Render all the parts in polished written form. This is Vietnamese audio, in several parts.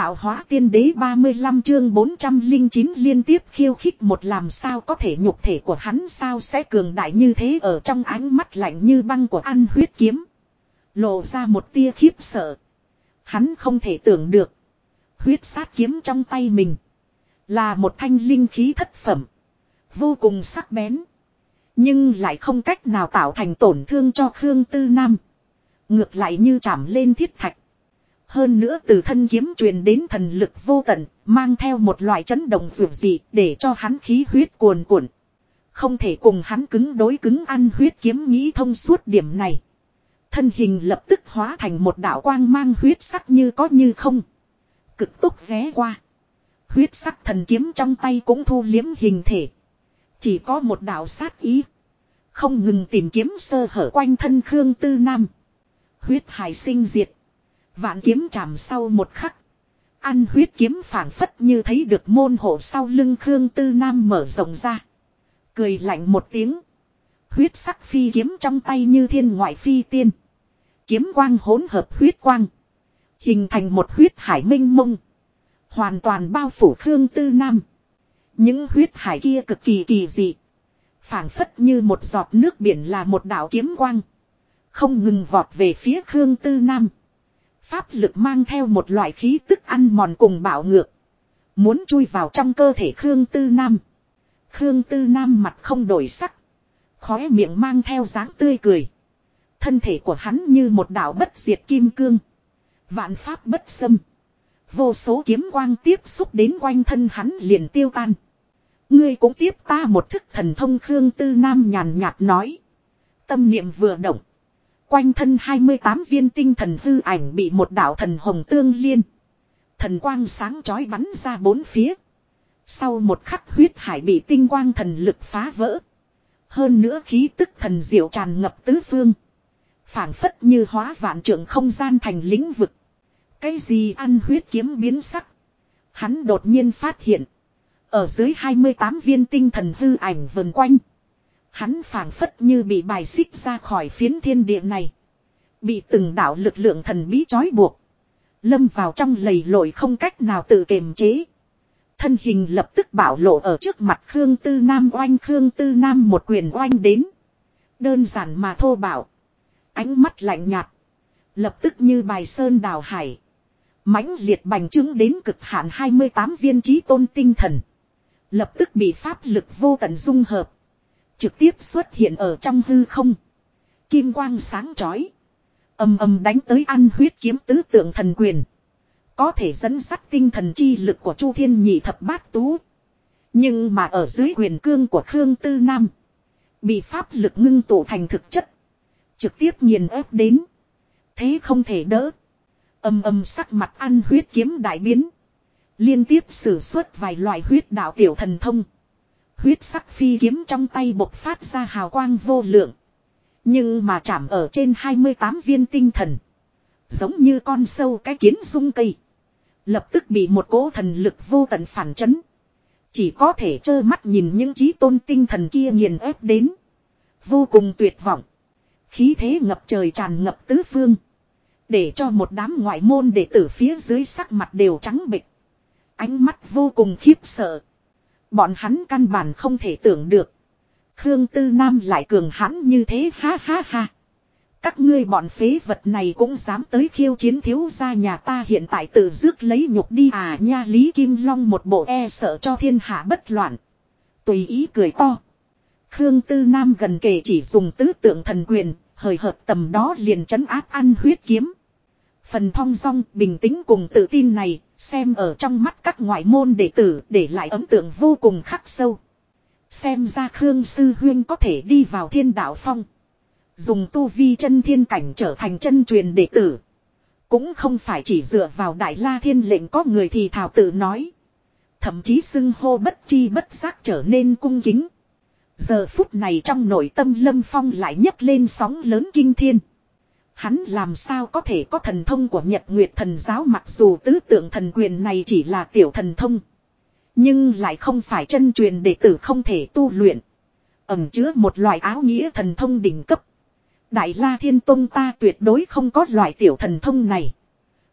tạo hóa tiên đế 35 chương 409 liên tiếp khiêu khích một làm sao có thể nhục thể của hắn sao sẽ cường đại như thế ở trong ánh mắt lạnh như băng của Ăn Huyết Kiếm. Lộ ra một tia khiếp sợ. Hắn không thể tưởng được. Huyết sát kiếm trong tay mình. Là một thanh linh khí thất phẩm. Vô cùng sắc bén. Nhưng lại không cách nào tạo thành tổn thương cho Khương Tư Nam. Ngược lại như chạm lên thiết thạch. Hơn nữa từ thân kiếm truyền đến thần lực vô tận, mang theo một loại chấn động dữ dị để cho hắn khí huyết cuồn cuộn. Không thể cùng hắn cứng đối cứng. Ăn Huyết Kiếm nghĩ thông suốt điểm này. Thân hình lập tức hóa thành một đạo quang mang huyết sắc như có như không. Cực tốc ghé qua. Huyết sắc thần kiếm trong tay cũng thu liếm hình thể. Chỉ có một đạo sát ý. Không ngừng tìm kiếm sơ hở quanh thân Khương Tư Nam. Huyết hải sinh diệt. Vạn kiếm chạm sau một khắc. Ăn Huyết Kiếm phảng phất như thấy được môn hộ sau lưng Khương Tư Nam mở rộng ra. Cười lạnh một tiếng. Huyết sắc phi kiếm trong tay như thiên ngoại phi tiên. Kiếm quang hỗn hợp huyết quang. Hình thành một huyết hải minh mông. Hoàn toàn bao phủ Khương Tư Nam. Những huyết hải kia cực kỳ kỳ dị. Phảng phất như một giọt nước biển là một đạo kiếm quang. Không ngừng vọt về phía Khương Tư Nam. Pháp lực mang theo một loại khí tức ăn mòn cùng bạo ngược. Muốn chui vào trong cơ thể Khương Tư Nam. Khương Tư Nam mặt không đổi sắc. Khóe miệng mang theo dáng tươi cười. Thân thể của hắn như một đạo bất diệt kim cương. Vạn pháp bất xâm. Vô số kiếm quang tiếp xúc đến quanh thân hắn liền tiêu tan. Ngươi cũng tiếp ta một thức thần thông. Khương Tư Nam nhàn nhạt nói. Tâm niệm vừa động. Quanh thân 28 viên tinh thần hư ảnh bị một đạo thần hồng tương liên. Thần quang sáng chói bắn ra bốn phía. Sau một khắc huyết hải bị tinh quang thần lực phá vỡ. Hơn nữa khí tức thần diệu tràn ngập tứ phương. Phảng phất như hóa vạn trượng không gian thành lĩnh vực. Cái gì? Ăn Huyết Kiếm biến sắc. Hắn đột nhiên phát hiện. Ở dưới 28 viên tinh thần hư ảnh vần quanh. Hắn phảng phất như bị bài xích ra khỏi phiến thiên địa này. Bị từng đạo lực lượng thần bí trói buộc. Lâm vào trong lầy lội không cách nào tự kiềm chế. Thân hình lập tức bạo lộ ở trước mặt Khương Tư Nam oanh. Khương Tư Nam một quyền oanh đến. Đơn giản mà thô bạo. Ánh mắt lạnh nhạt. Lập tức như bài sơn đào hải. Mãnh liệt bành trướng đến cực hạn 28 viên chí tôn tinh thần. Lập tức bị pháp lực vô tận dung hợp. Trực tiếp xuất hiện ở trong hư không. Kim quang sáng chói. Ầm ầm đánh tới Ăn Huyết Kiếm tứ tượng thần quyền. Có thể dẫn dắt tinh thần chi lực của Chu Thiên Nhị Thập Bát Tú. Nhưng mà ở dưới quyền cương của Khương Tư Nam. Bị pháp lực ngưng tụ thành thực chất. Trực tiếp nghiền ép đến. Thế không thể đỡ. Ầm ầm sắc mặt Ăn Huyết Kiếm đại biến. Liên tiếp sử xuất vài loại huyết đạo tiểu thần thông. Huyết sắc phi kiếm trong tay bộc phát ra hào quang vô lượng. Nhưng mà chạm ở trên 28 viên tinh thần. Giống như con sâu cái kiến rung cây. Lập tức bị một cỗ thần lực vô tận phản chấn. Chỉ có thể trơ mắt nhìn những chí tôn tinh thần kia nghiền ép đến. Vô cùng tuyệt vọng. Khí thế ngập trời tràn ngập tứ phương. Để cho một đám ngoại môn đệ tử phía dưới sắc mặt đều trắng bệch. Ánh mắt vô cùng khiếp sợ. Bọn hắn căn bản không thể tưởng được. Khương Tư Nam lại cường hãn như thế, ha ha ha. Các ngươi bọn phế vật này cũng dám tới khiêu chiến thiếu gia nhà ta, hiện tại tự rước lấy nhục đi à nha. Lý Kim Long một bộ e sợ cho thiên hạ bất loạn. Tùy ý cười to. Khương Tư Nam gần kề chỉ dùng tứ tượng thần quyền, hời hợt tầm đó liền trấn áp Ăn Huyết Kiếm. Phần thong dong bình tĩnh cùng tự tin này, xem ở trong mắt các ngoại môn đệ tử để lại ấn tượng vô cùng khắc sâu. Xem ra Khương Sư Huyên có thể đi vào Thiên Đạo Phong. Dùng tu vi chân thiên cảnh trở thành chân truyền đệ tử. Cũng không phải chỉ dựa vào Đại La Thiên lệnh có người thì thảo tự nói. Thậm chí xưng hô bất chi bất giác trở nên cung kính. Giờ phút này trong nội tâm Lâm Phong lại nhấc lên sóng lớn kinh thiên. Hắn làm sao có thể có thần thông của Nhật Nguyệt Thần Giáo, mặc dù tứ tượng thần quyền này chỉ là tiểu thần thông. Nhưng lại không phải chân truyền đệ tử không thể tu luyện. Ẩn chứa một loại áo nghĩa thần thông đỉnh cấp. Đại La Thiên Tông ta tuyệt đối không có loại tiểu thần thông này.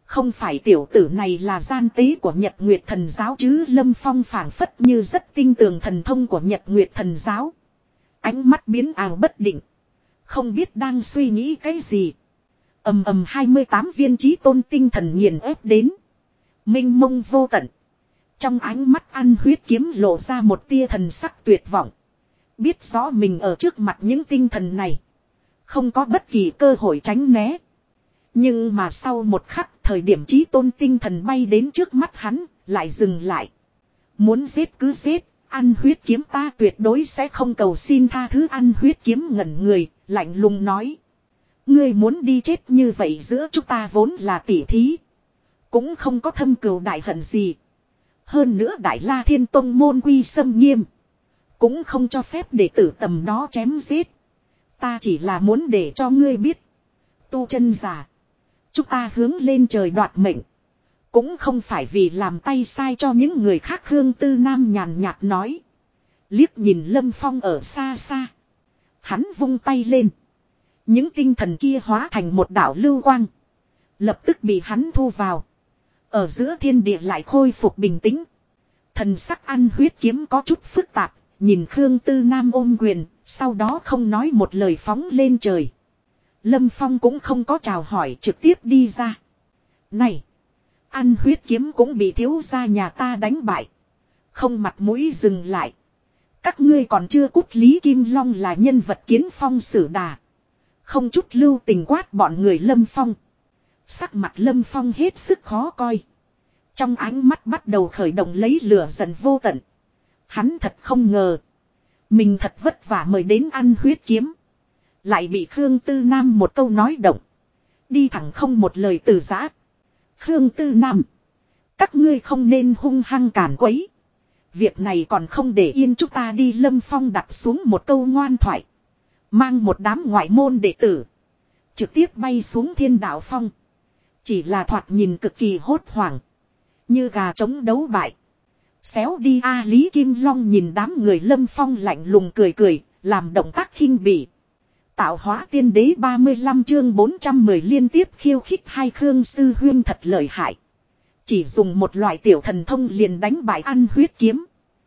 Không phải tiểu tử này là gian tế của Nhật Nguyệt Thần Giáo chứ. Lâm Phong phảng phất như rất tin tưởng thần thông của Nhật Nguyệt Thần Giáo. Ánh mắt biến ảo bất định. Không biết đang suy nghĩ cái gì. Ầm ầm 28 viên chí tôn tinh thần nghiền ép đến. Minh mông vô tận. Trong ánh mắt ăn huyết kiếm lộ ra một tia thần sắc tuyệt vọng. Biết rõ mình ở trước mặt những tinh thần này. Không có bất kỳ cơ hội tránh né. Nhưng mà sau một khắc, thời điểm chí tôn tinh thần bay đến trước mắt hắn, lại dừng lại. Muốn giết cứ giết, ăn huyết kiếm ta tuyệt đối sẽ không cầu xin tha thứ. Ăn huyết kiếm ngẩn người, lạnh lùng nói. Ngươi muốn đi chết như vậy giữa chúng ta vốn là tỉ thí. Cũng không có thâm cừu đại hận gì. Hơn nữa Đại La Thiên Tông môn quy xâm nghiêm. Cũng không cho phép đệ tử tầm đó chém giết. Ta chỉ là muốn để cho ngươi biết. Tu chân giả. Chúng ta hướng lên trời đoạt mệnh. Cũng không phải vì làm tay sai cho những người khác. Khương Tư Nam nhàn nhạt nói. Liếc nhìn Lâm Phong ở xa xa. Hắn vung tay lên. Những tinh thần kia hóa thành một đạo lưu quang. Lập tức bị hắn thu vào. Ở giữa thiên địa lại khôi phục bình tĩnh. Thần sắc ăn huyết kiếm có chút phức tạp. Nhìn Khương Tư Nam ôm quyền. Sau đó không nói một lời phóng lên trời. Lâm Phong cũng không có chào hỏi, trực tiếp đi ra. Này! Ăn huyết kiếm cũng bị thiếu gia nhà ta đánh bại. Không mặt mũi dừng lại. Các ngươi còn chưa cút. Lý Kim Long là nhân vật kiến phong sử đà. Không chút lưu tình quát bọn người Lâm Phong. Sắc mặt Lâm Phong hết sức khó coi. Trong ánh mắt bắt đầu khởi động lấy lửa giận vô tận. Hắn thật không ngờ. Mình thật vất vả mời đến ăn huyết kiếm. Lại bị Khương Tư Nam một câu nói động. Đi thẳng không một lời từ giã. Khương Tư Nam. Các ngươi không nên hung hăng cản quấy. Việc này còn không để yên chúng ta đi. Lâm Phong đặt xuống một câu ngoan thoại. Mang một đám ngoại môn đệ tử. Trực tiếp bay xuống Thiên Đạo Phong. Chỉ là thoạt nhìn cực kỳ hốt hoảng. Như gà trống đấu bại. Xéo đi a. Lý Kim Long nhìn đám người Lâm Phong lạnh lùng cười cười. Làm động tác khinh bỉ. Tạo hóa tiên đế 35 chương 410 liên tiếp khiêu khích. Hai Khương sư huyên thật lợi hại. Chỉ dùng một loại tiểu thần thông liền đánh bại ăn huyết kiếm.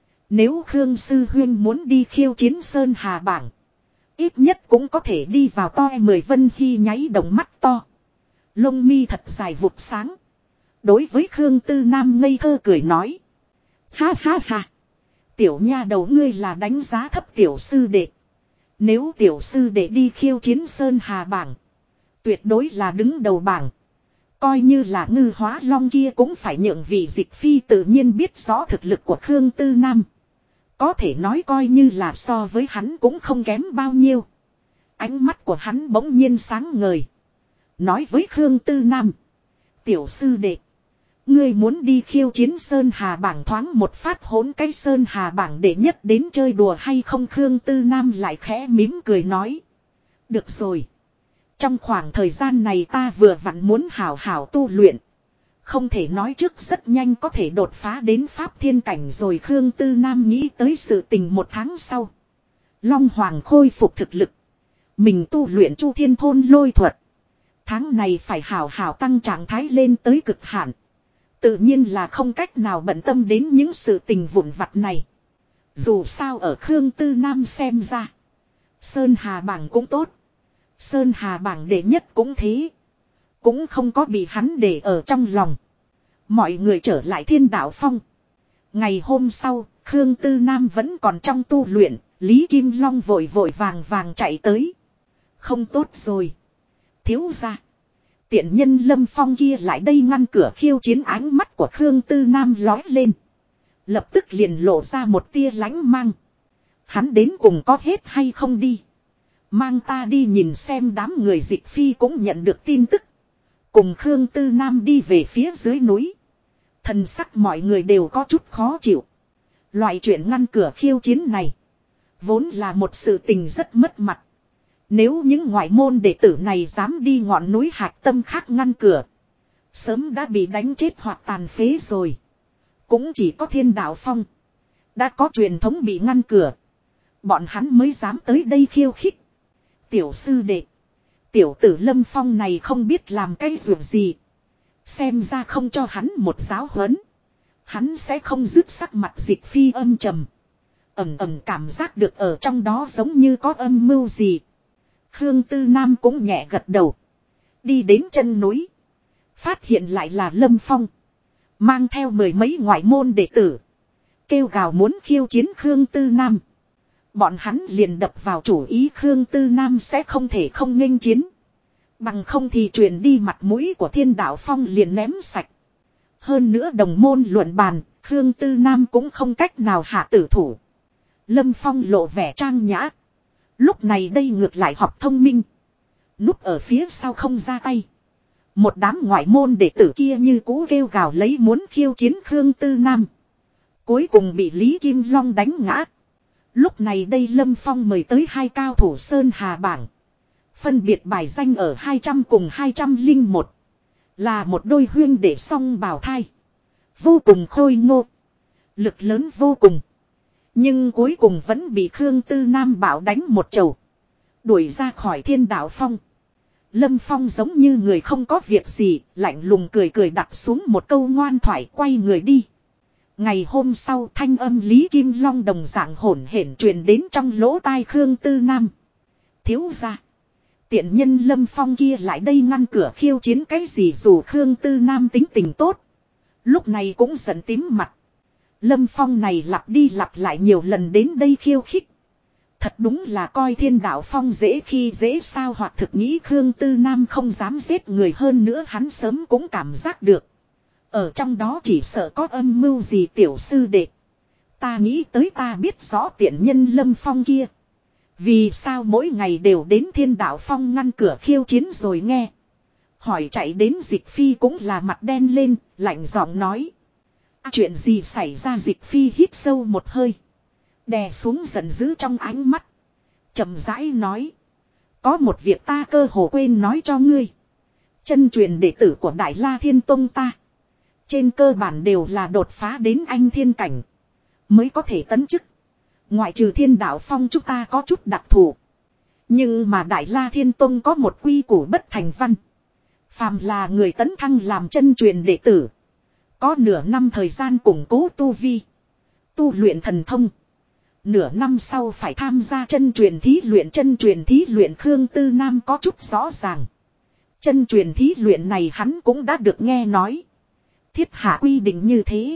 Nếu Khương sư huyên muốn đi khiêu chiến Sơn Hà bảng. Ít nhất cũng có thể đi vào toi 10. Vân Hy nháy đồng mắt to. Lông mi thật dài vụt sáng. Đối với Khương Tư Nam ngây thơ cười nói. Ha ha ha. Tiểu nha đầu ngươi là đánh giá thấp tiểu sư đệ. Nếu tiểu sư đệ đi khiêu chiến Sơn Hà bảng. Tuyệt đối là đứng đầu bảng. Coi như là Ngư Hóa Long kia cũng phải nhượng vị Dịch Phi tự nhiên biết rõ thực lực của Khương Tư Nam. Có thể nói coi như là so với hắn cũng không kém bao nhiêu. Ánh mắt của hắn bỗng nhiên sáng ngời. Nói với Khương Tư Nam. Tiểu sư đệ. Ngươi muốn đi khiêu chiến Sơn Hà bảng thoáng một phát hỗn cái Sơn Hà bảng để nhất đến chơi đùa hay không? Khương Tư Nam lại khẽ mím cười nói. Được rồi. Trong khoảng thời gian này ta vừa vặn muốn hảo hảo tu luyện. Không thể nói trước rất nhanh có thể đột phá đến Pháp Thiên cảnh rồi. Khương Tư Nam nghĩ tới sự tình một tháng sau. Long Hoàng khôi phục thực lực. Mình tu luyện Chu Thiên Thôn lôi thuật. Tháng này phải hảo hảo tăng trạng thái lên tới cực hạn. Tự nhiên là không cách nào bận tâm đến những sự tình vụn vặt này. Dù sao ở Khương Tư Nam xem ra. Sơn Hà bảng cũng tốt. Sơn Hà bảng đệ nhất cũng thế. Cũng không có bị hắn để ở trong lòng. Mọi người trở lại Thiên Đạo Phong. Ngày hôm sau, Khương Tư Nam vẫn còn trong tu luyện. Lý Kim Long vội vội vàng vàng chạy tới. Không tốt rồi. Thiếu gia. Tiện nhân Lâm Phong kia lại đây ngăn cửa khiêu chiến. Ánh mắt của Khương Tư Nam lói lên. Lập tức liền lộ ra một tia lánh mang. Hắn đến cùng có hết hay không đi. Mang ta đi nhìn xem. Đám người Dịch Phi cũng nhận được tin tức. Cùng Khương Tư Nam đi về phía dưới núi. Thần sắc mọi người đều có chút khó chịu. Loại chuyện ngăn cửa khiêu chiến này. Vốn là một sự tình rất mất mặt. Nếu những ngoại môn đệ tử này dám đi ngọn núi Hạc Tâm khác ngăn cửa. Sớm đã bị đánh chết hoặc tàn phế rồi. Cũng chỉ có Thiên Đạo Phong. Đã có truyền thống bị ngăn cửa. Bọn hắn mới dám tới đây khiêu khích. Tiểu sư đệ. Tiểu tử Lâm Phong này không biết làm cái dù gì. Xem ra không cho hắn một giáo huấn. Hắn sẽ không dứt sắc mặt Dịch Phi âm trầm. Ẩm ẩm cảm giác được ở trong đó giống như có âm mưu gì. Khương Tư Nam cũng nhẹ gật đầu. Đi đến chân núi. Phát hiện lại là Lâm Phong. Mang theo mười mấy ngoại môn đệ tử. Kêu gào muốn khiêu chiến Khương Tư Nam. Bọn hắn liền đập vào chủ ý Khương Tư Nam sẽ không thể không nghênh chiến. Bằng không thì truyền đi mặt mũi của Thiên Đạo Phong liền ném sạch. Hơn nữa đồng môn luận bàn, Khương Tư Nam cũng không cách nào hạ tử thủ. Lâm Phong lộ vẻ trang nhã. Lúc này đây ngược lại học thông minh. Núp ở phía sau không ra tay. Một đám ngoại môn đệ tử kia như cũ kêu gào lấy muốn khiêu chiến Khương Tư Nam. Cuối cùng bị Lý Kim Long đánh ngã. Lúc này đây Lâm Phong mời tới hai cao thủ Sơn Hà bảng. Phân biệt bài danh ở 200 cùng 201. Là một đôi huyên đệ song bào thai. Vô cùng khôi ngô. Lực lớn vô cùng. Nhưng cuối cùng vẫn bị Khương Tư Nam bảo đánh một chầu. Đuổi ra khỏi Thiên Đạo Phong. Lâm Phong giống như người không có việc gì. Lạnh lùng cười cười đặt xuống một câu ngoan thoại quay người đi. Ngày hôm sau thanh âm Lý Kim Long đồng dạng hỗn hển truyền đến trong lỗ tai Khương Tư Nam. Thiếu gia. Tiện nhân Lâm Phong kia lại đây ngăn cửa khiêu chiến cái gì dù Khương Tư Nam tính tình tốt. Lúc này cũng giận tím mặt. Lâm Phong này lặp đi lặp lại nhiều lần đến đây khiêu khích. Thật đúng là coi Thiên Đạo Phong dễ khi dễ sao hoặc thực nghĩ Khương Tư Nam không dám giết người hơn nữa hắn sớm cũng cảm giác được. Ở trong đó chỉ sợ có âm mưu gì tiểu sư đệ. Ta nghĩ tới ta biết rõ tiện nhân Lâm Phong kia. Vì sao mỗi ngày đều đến Thiên Đạo Phong ngăn cửa khiêu chiến rồi nghe. Hỏi chạy đến Dịch Phi cũng là mặt đen lên, lạnh giọng nói. Chuyện gì xảy ra Dịch Phi hít sâu một hơi. Đè xuống giận dữ trong ánh mắt. Chậm rãi nói. Có một việc ta cơ hồ quên nói cho ngươi. Chân truyền đệ tử của Đại La Thiên Tông ta. Trên cơ bản đều là đột phá đến anh thiên cảnh. Mới có thể tấn chức. Ngoại trừ Thiên Đạo Phong chúng ta có chút đặc thù. Nhưng mà Đại La Thiên Tông có một quy củ bất thành văn. Phàm là người tấn thăng làm chân truyền đệ tử. Có nửa năm thời gian củng cố tu vi. Tu luyện thần thông. Nửa năm sau phải tham gia chân truyền thí luyện. Chân truyền thí luyện Khương Tư Nam có chút rõ ràng. Chân truyền thí luyện này hắn cũng đã được nghe nói. Thiết hạ quy định như thế.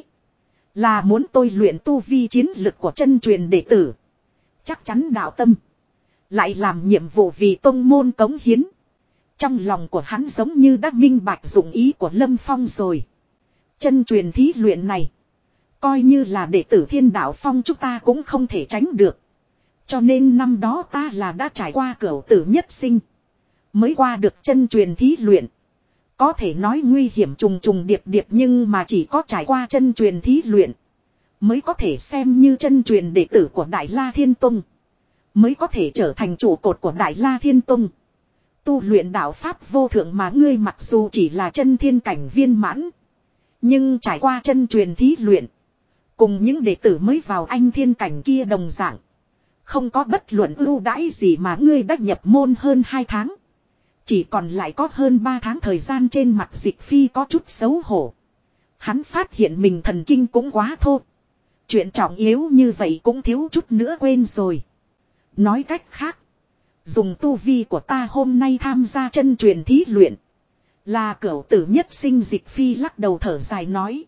Là muốn tôi luyện tu vi chiến lực của chân truyền đệ tử. Chắc chắn đạo tâm. Lại làm nhiệm vụ vì tông môn cống hiến. Trong lòng của hắn giống như đã minh bạch dụng ý của Lâm Phong rồi. Chân truyền thí luyện này. Coi như là đệ tử Thiên Đạo Phong chúng ta cũng không thể tránh được. Cho nên năm đó ta là đã trải qua cửu tử nhất sinh. Mới qua được chân truyền thí luyện. Có thể nói nguy hiểm trùng trùng điệp điệp nhưng mà chỉ có trải qua chân truyền thí luyện. Mới có thể xem như chân truyền đệ tử của Đại La Thiên Tông. Mới có thể trở thành trụ cột của Đại La Thiên Tông. Tu luyện đạo Pháp vô thượng mà ngươi mặc dù chỉ là chân thiên cảnh viên mãn. Nhưng trải qua chân truyền thí luyện. Cùng những đệ tử mới vào anh thiên cảnh kia đồng dạng. Không có bất luận ưu đãi gì mà ngươi đã nhập môn hơn 2 tháng. Chỉ còn lại có hơn 3 tháng thời gian trên mặt Dịch Phi có chút xấu hổ. Hắn phát hiện mình thần kinh cũng quá thô. Chuyện trọng yếu như vậy cũng thiếu chút nữa quên rồi. Nói cách khác. Dùng tu vi của ta hôm nay tham gia chân truyền thí luyện. Là cửu tử nhất sinh. Dịch Phi lắc đầu thở dài nói.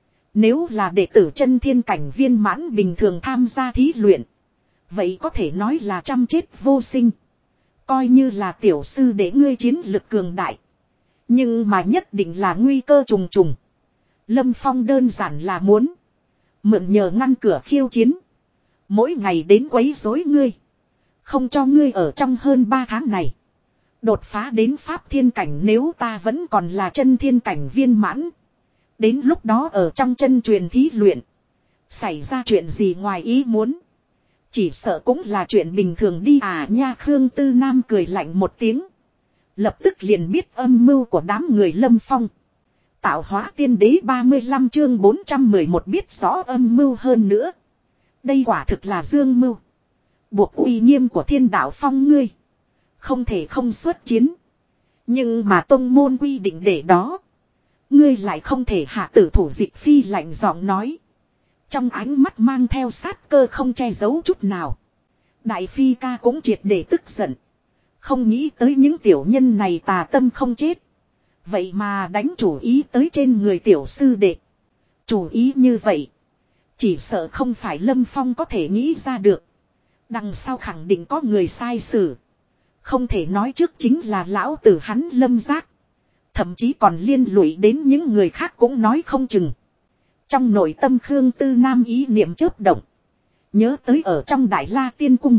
Nếu là đệ tử chân thiên cảnh viên mãn bình thường tham gia thí luyện. Vậy có thể nói là trăm chết vô sinh. Coi như là tiểu sư để ngươi chiến lực cường đại. Nhưng mà nhất định là nguy cơ trùng trùng. Lâm Phong đơn giản là muốn. Mượn nhờ ngăn cửa khiêu chiến. Mỗi ngày đến quấy rối ngươi. Không cho ngươi ở trong hơn 3 tháng này. Đột phá đến pháp thiên cảnh nếu ta vẫn còn là chân thiên cảnh viên mãn. Đến lúc đó ở trong chân truyền thí luyện. Xảy ra chuyện gì ngoài ý muốn. Chỉ sợ cũng là chuyện bình thường đi à nha. Khương Tư Nam cười lạnh một tiếng. Lập tức liền biết âm mưu của đám người Lâm Phong. Tạo hóa tiên đế 35 chương 411 biết rõ âm mưu hơn nữa. Đây quả thực là dương mưu. Buộc uy nghiêm của Thiên Đạo Phong ngươi. Không thể không xuất chiến. Nhưng mà tông môn quy định để đó. Ngươi lại không thể hạ tử thủ, Dịch Phi lạnh giọng nói. Trong ánh mắt mang theo sát cơ không che giấu chút nào. Đại Phi ca cũng triệt để tức giận. Không nghĩ tới những tiểu nhân này tà tâm không chết. Vậy mà đánh chủ ý tới trên người tiểu sư đệ. Chủ ý như vậy. Chỉ sợ không phải Lâm Phong có thể nghĩ ra được. Đằng sau khẳng định có người sai xử. Không thể nói trước chính là lão tử hắn Lâm Giác. Thậm chí còn liên lụy đến những người khác cũng nói không chừng. Trong nội tâm Khương Tư Nam ý niệm chớp động. Nhớ tới ở trong Đại La Tiên Cung.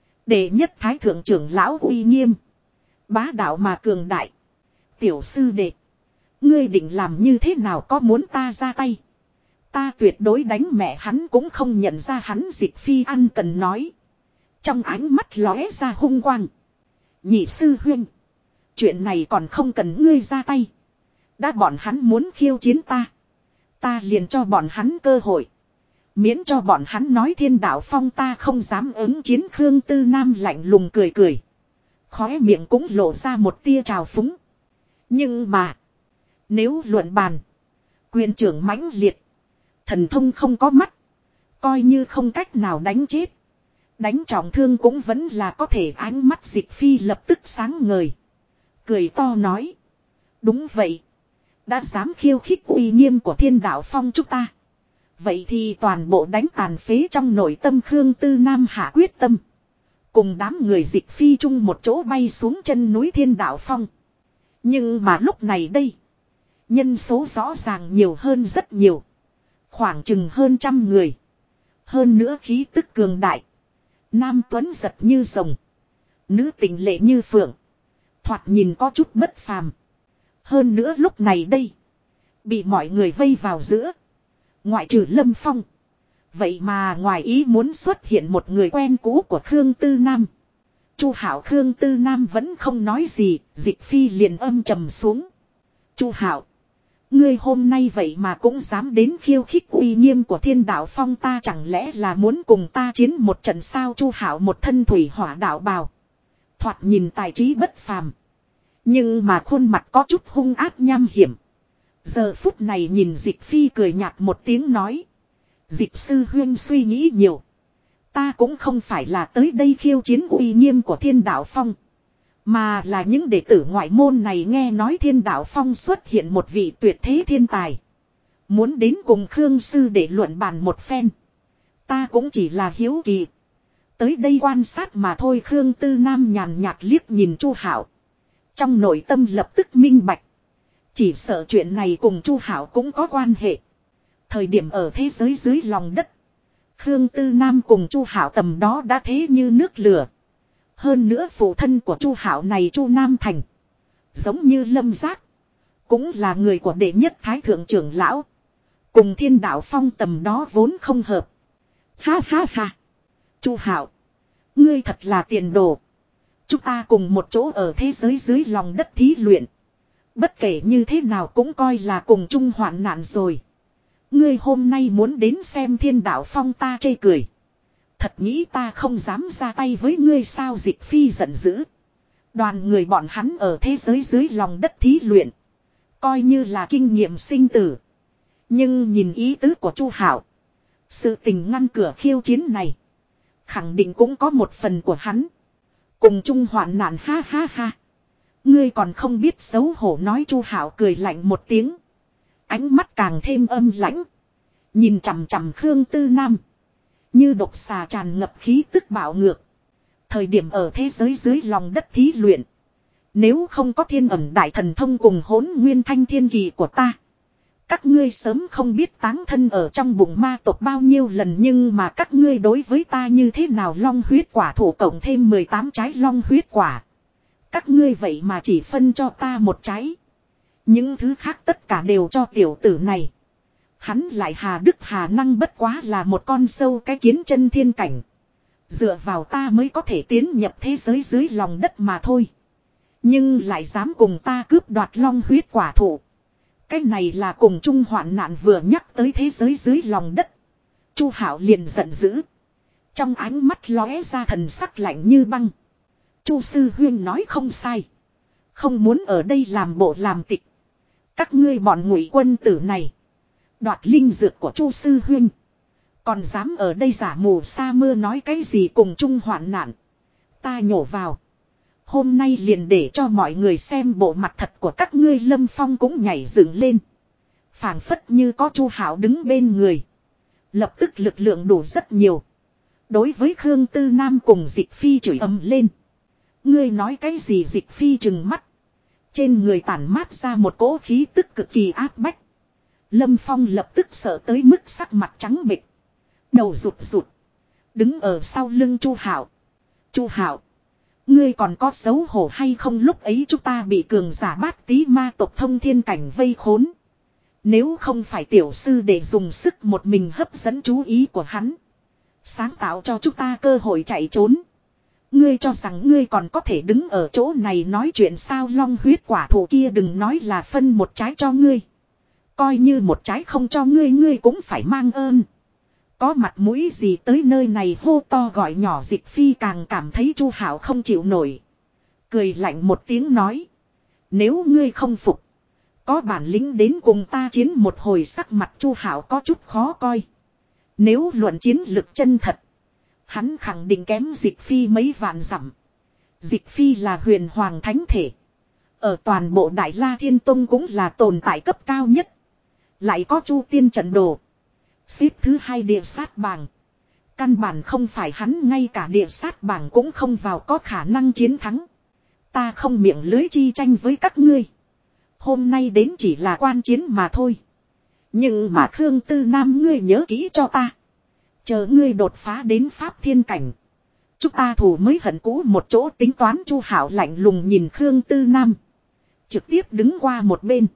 Đệ nhất thái thượng trưởng lão uy nghiêm. Bá đạo mà cường đại. Tiểu sư đệ. Ngươi định làm như thế nào, có muốn ta ra tay? Ta tuyệt đối đánh mẹ hắn cũng không nhận ra hắn. Dịch Phi ăn cần nói. Trong ánh mắt lóe ra hung quang. Nhị sư huynh. Chuyện này còn không cần ngươi ra tay. Đã bọn hắn muốn khiêu chiến ta. Ta liền cho bọn hắn cơ hội. Miễn cho bọn hắn nói Thiên Đạo Phong ta không dám ứng chiến. Khương Tư Nam lạnh lùng cười cười. Khóe miệng cũng lộ ra một tia trào phúng. Nhưng mà. Nếu luận bàn. Quyền trưởng mãnh liệt. Thần thông không có mắt. Coi như không cách nào đánh chết. Đánh trọng thương cũng vẫn là có thể. Ánh mắt Dịch Phi lập tức sáng ngời. Cười to nói. Đúng vậy. Đã dám khiêu khích uy nghiêm của Thiên Đạo Phong chúng ta. Vậy thì toàn bộ đánh tàn phế. Trong nội tâm Khương Tư Nam hạ quyết tâm. Cùng đám người Dịch Phi chung một chỗ bay xuống chân núi Thiên Đạo Phong. Nhưng mà lúc này đây. Nhân số rõ ràng nhiều hơn rất nhiều. Khoảng chừng hơn 100 người. Hơn nữa khí tức cường đại. Nam tuấn giật như rồng. Nữ tình lệ như phượng. Thoạt nhìn có chút bất phàm. Hơn nữa lúc này đây. Bị mọi người vây vào giữa. Ngoại trừ Lâm Phong. Vậy mà ngoài ý muốn xuất hiện một người quen cũ của Khương Tư Nam. Chu Hạo. Khương Tư Nam vẫn không nói gì. Dịch Phi liền âm trầm xuống. Chu Hạo. Ngươi hôm nay vậy mà cũng dám đến khiêu khích uy nghiêm của Thiên Đạo Phong, ta chẳng lẽ là muốn cùng ta chiến một trận sao? Chu Hạo một thân thủy hỏa đạo bào. Thoạt nhìn tài trí bất phàm. Nhưng mà khuôn mặt có chút hung ác nham hiểm. Giờ phút này nhìn Dịch Phi cười nhạt một tiếng nói. Dịch sư huynh suy nghĩ nhiều. Ta cũng không phải là tới đây khiêu chiến uy nghiêm của Thiên Đạo Phong. Mà là những đệ tử ngoại môn này nghe nói Thiên Đạo Phong xuất hiện một vị tuyệt thế thiên tài. Muốn đến cùng Khương sư để luận bàn một phen. Ta cũng chỉ là hiếu kỳ. Tới đây quan sát mà thôi. Khương Tư Nam nhàn nhạt liếc nhìn Chu Hạo. Trong nội tâm lập tức minh bạch. Chỉ sợ chuyện này cùng Chu Hạo cũng có quan hệ. Thời điểm ở thế giới dưới lòng đất. Khương Tư Nam cùng Chu Hạo tầm đó đã thế như nước lửa. Hơn nữa phụ thân của Chu Hạo này Chu Nam Thành. Giống như Lâm Giác. Cũng là người của đệ nhất thái thượng trưởng lão. Cùng Thiên Đạo Phong tầm đó vốn không hợp. Ha ha ha. Chu Hạo. Ngươi thật là tiền đồ. Chúng ta cùng một chỗ ở thế giới dưới lòng đất thí luyện. Bất kể như thế nào cũng coi là cùng chung hoạn nạn rồi. Ngươi hôm nay muốn đến xem Thiên Đạo Phong ta chê cười. Thật nghĩ ta không dám ra tay với ngươi sao? Dịch Phi giận dữ. Đoàn người bọn hắn ở thế giới dưới lòng đất thí luyện. Coi như là kinh nghiệm sinh tử. Nhưng nhìn ý tứ của Chu Hạo. Sự tình ngăn cửa khiêu chiến này. Khẳng định cũng có một phần của hắn. Cùng chung hoạn nạn ha ha ha. Ngươi còn không biết xấu hổ nói. Chu Hạo cười lạnh một tiếng. Ánh mắt càng thêm âm lãnh. Nhìn chằm chằm Khương Tư Nam. Như độc xà tràn ngập khí tức bạo ngược. Thời điểm ở thế giới dưới lòng đất thí luyện. Nếu không có thiên ẩn đại thần thông cùng hỗn nguyên thanh thiên kỳ của ta. Các ngươi sớm không biết táng thân ở trong bụng ma tộc bao nhiêu lần. Nhưng mà các ngươi đối với ta như thế nào? Long huyết quả thủ cộng thêm 18 trái long huyết quả. Các ngươi vậy mà chỉ phân cho ta một trái. Những thứ khác tất cả đều cho tiểu tử này. Hắn lại hà đức hà năng bất quá là một con sâu cái kiến chân thiên cảnh. Dựa vào ta mới có thể tiến nhập thế giới dưới lòng đất mà thôi. Nhưng lại dám cùng ta cướp đoạt long huyết quả thụ. Cái này là cùng chung hoạn nạn. Vừa nhắc tới thế giới dưới lòng đất. Chu Hạo liền giận dữ. Trong ánh mắt lóe ra thần sắc lạnh như băng. Chu sư huynh nói không sai. Không muốn ở đây làm bộ làm tịch. Các ngươi bọn ngụy quân tử này. Đoạt linh dược của Chu sư huynh. Còn dám ở đây giả mù sa mưa nói cái gì cùng chung hoạn nạn. Ta nhổ vào. Hôm nay liền để cho mọi người xem bộ mặt thật của các ngươi. Lâm Phong cũng nhảy dựng lên. Phảng phất như có Chu Hạo đứng bên người. Lập tức lực lượng đủ rất nhiều. Đối với Khương Tư Nam cùng Dịch Phi chửi ầm lên. Ngươi nói cái gì? Dịch Phi trừng mắt. Trên người tản mát ra một cỗ khí tức cực kỳ áp bách. Lâm Phong lập tức sợ tới mức sắc mặt trắng bệch. Đầu rụt rụt. Đứng ở sau lưng Chu Hạo. Chu Hạo. Ngươi còn có xấu hổ hay không? Lúc ấy chúng ta bị cường giả bát tí ma tộc thông thiên cảnh vây khốn. Nếu không phải tiểu sư để dùng sức một mình hấp dẫn chú ý của hắn. Sáng tạo cho chúng ta cơ hội chạy trốn. Ngươi cho rằng ngươi còn có thể đứng ở chỗ này nói chuyện sao? Long huyết quả thụ kia đừng nói là phân một trái cho ngươi. Coi như một trái không cho ngươi, ngươi cũng phải mang ơn. Có mặt mũi gì tới nơi này hô to gọi nhỏ? Dịch Phi càng cảm thấy Chu Hạo không chịu nổi. Cười lạnh một tiếng nói. Nếu ngươi không phục. Có bản lĩnh đến cùng ta chiến một hồi. Sắc mặt Chu Hạo có chút khó coi. Nếu luận chiến lực chân thật. Hắn khẳng định kém Dịch Phi mấy vạn dặm. Dịch Phi là huyền hoàng thánh thể. Ở toàn bộ Đại La Thiên Tông cũng là tồn tại cấp cao nhất. Lại có Chu Tiên trận đồ. Xếp thứ 2 địa sát bảng. Căn bản không phải hắn, ngay cả địa sát bảng cũng không vào, có khả năng chiến thắng. Ta không miệng lưới chi tranh với các ngươi. Hôm nay đến chỉ là quan chiến mà thôi. Nhưng mà Khương Tư Nam ngươi nhớ kỹ cho ta. Chờ ngươi đột phá đến Pháp Thiên Cảnh. Chúng ta thù mới hận cũ một chỗ. Tính toán. Chu Hạo lạnh lùng nhìn Khương Tư Nam. Trực tiếp đứng qua một bên.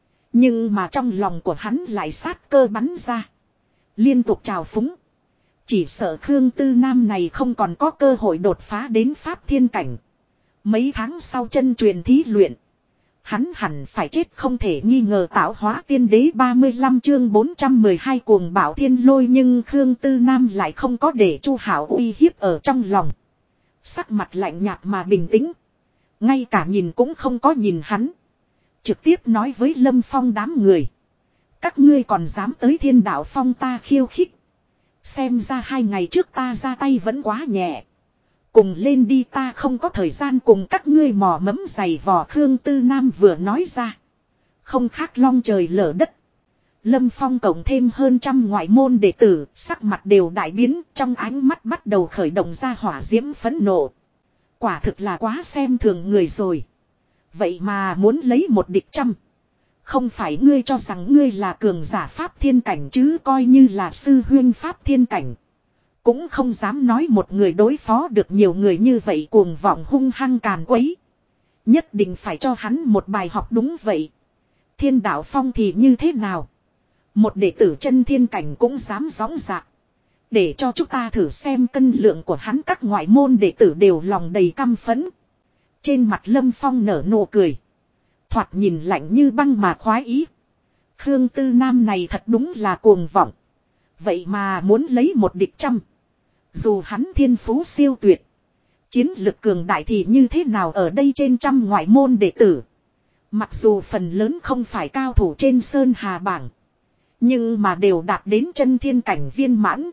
Nhưng mà trong lòng của hắn lại sát cơ bắn ra. Liên tục trào phúng. Chỉ sợ Khương Tư Nam này không còn có cơ hội đột phá đến Pháp Thiên Cảnh. Mấy tháng sau chân truyền thí luyện. Hắn hẳn phải chết không thể nghi ngờ. Tạo hóa tiên đế 35 chương 412 cuồng bạo thiên lôi. Nhưng Khương Tư Nam lại không có để Chu Hạo uy hiếp ở trong lòng. Sắc mặt lạnh nhạt mà bình tĩnh. Ngay cả nhìn cũng không có nhìn hắn. Trực tiếp nói với Lâm Phong đám người. Các ngươi còn dám tới Thiên Đạo Phong ta khiêu khích. Xem ra 2 ngày trước ta ra tay vẫn quá nhẹ. Cùng lên đi, ta không có thời gian cùng các ngươi mò mẫm giày vò. Khương Tư Nam vừa nói ra. Không khác long trời lở đất. Lâm Phong cộng thêm hơn 100 ngoại môn đệ tử, sắc mặt đều đại biến, trong ánh mắt bắt đầu khởi động ra hỏa diễm phẫn nộ. Quả thực là quá xem thường người rồi. Vậy mà muốn lấy một địch trăm. Không phải ngươi cho rằng ngươi là cường giả Pháp Thiên Cảnh chứ, coi như là sư huynh Pháp Thiên Cảnh. Cũng không dám nói một người đối phó được nhiều người như vậy. Cuồng vọng hung hăng càn quấy. Nhất định phải cho hắn một bài học. Đúng vậy. Thiên Đạo Phong thì như thế nào? Một đệ tử chân thiên cảnh cũng dám gióng dạc. Để cho chúng ta thử xem cân lượng của hắn. Các ngoại môn đệ tử đều lòng đầy căm phẫn. Trên mặt Lâm Phong nở nụ cười. Thoạt nhìn lạnh như băng mà khoái ý. Khương Tư Nam này thật đúng là cuồng vọng. Vậy mà muốn lấy một địch trăm. Dù hắn thiên phú siêu tuyệt. Chiến lực cường đại thì như thế nào? Ở đây trên 100 ngoại môn đệ tử. Mặc dù phần lớn không phải cao thủ trên Sơn Hà bảng. Nhưng mà đều đạt đến chân thiên cảnh viên mãn.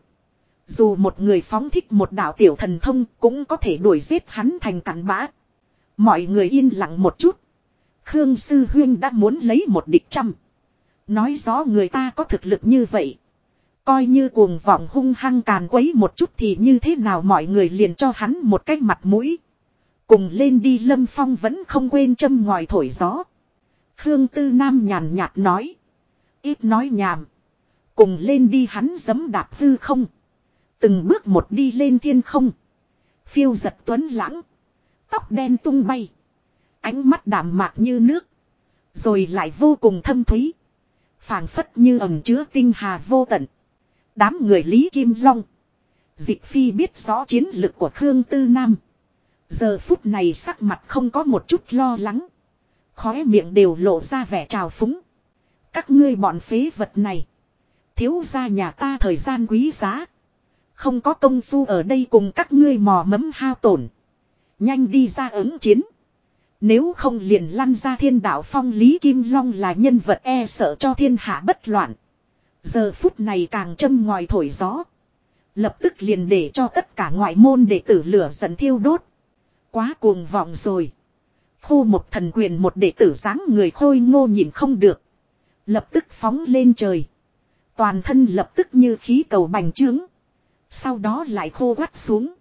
Dù một người phóng thích một đạo tiểu thần thông cũng có thể đuổi giết hắn thành cặn bã. Mọi người yên lặng một chút. Khương Sư Huyên đã muốn lấy một địch trăm. Nói rõ người ta có thực lực như vậy. Coi như cuồng vọng hung hăng càn quấy một chút thì như thế nào? Mọi người liền cho hắn một cái mặt mũi. Cùng lên đi. Lâm Phong vẫn không quên châm ngòi thổi gió. Khương Tư Nam nhàn nhạt nói. Ít nói nhảm. Cùng lên đi. Hắn giẫm đạp hư không. Từng bước một đi lên thiên không. Phiêu giật tuấn lãng. Tóc đen tung bay. Ánh mắt đạm mạc như nước. Rồi lại vô cùng thâm thúy. Phảng phất như ẩn chứa tinh hà vô tận. Đám người Lý Kim Long. Dịch Phi biết rõ chiến lực của Khương Tư Nam. Giờ phút này sắc mặt không có một chút lo lắng. Khóe miệng đều lộ ra vẻ trào phúng. Các ngươi bọn phế vật này. Thiếu gia nhà ta thời gian quý giá. Không có công phu ở đây cùng các ngươi mò mẫm hao tổn. Nhanh đi ra ứng chiến. Nếu không liền lăn ra thiên đạo phong, Lý Kim Long là nhân vật e sợ cho thiên hạ bất loạn. Giờ phút này càng châm ngòi thổi gió. Lập tức liền để cho tất cả ngoại môn đệ tử lửa giận thiêu đốt. Quá cuồng vọng rồi. Khu một thần quyền một đệ tử dáng người khôi ngô nhìn không được. Lập tức phóng lên trời. Toàn thân lập tức như khí cầu bành trướng. Sau đó lại khô quắt xuống.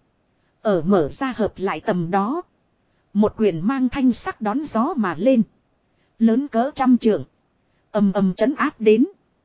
Ở mở ra hợp lại tầm đó. Một quyền mang thanh sắc đón gió mà lên. Lớn cỡ 100 trượng. Ầm ầm trấn áp đến.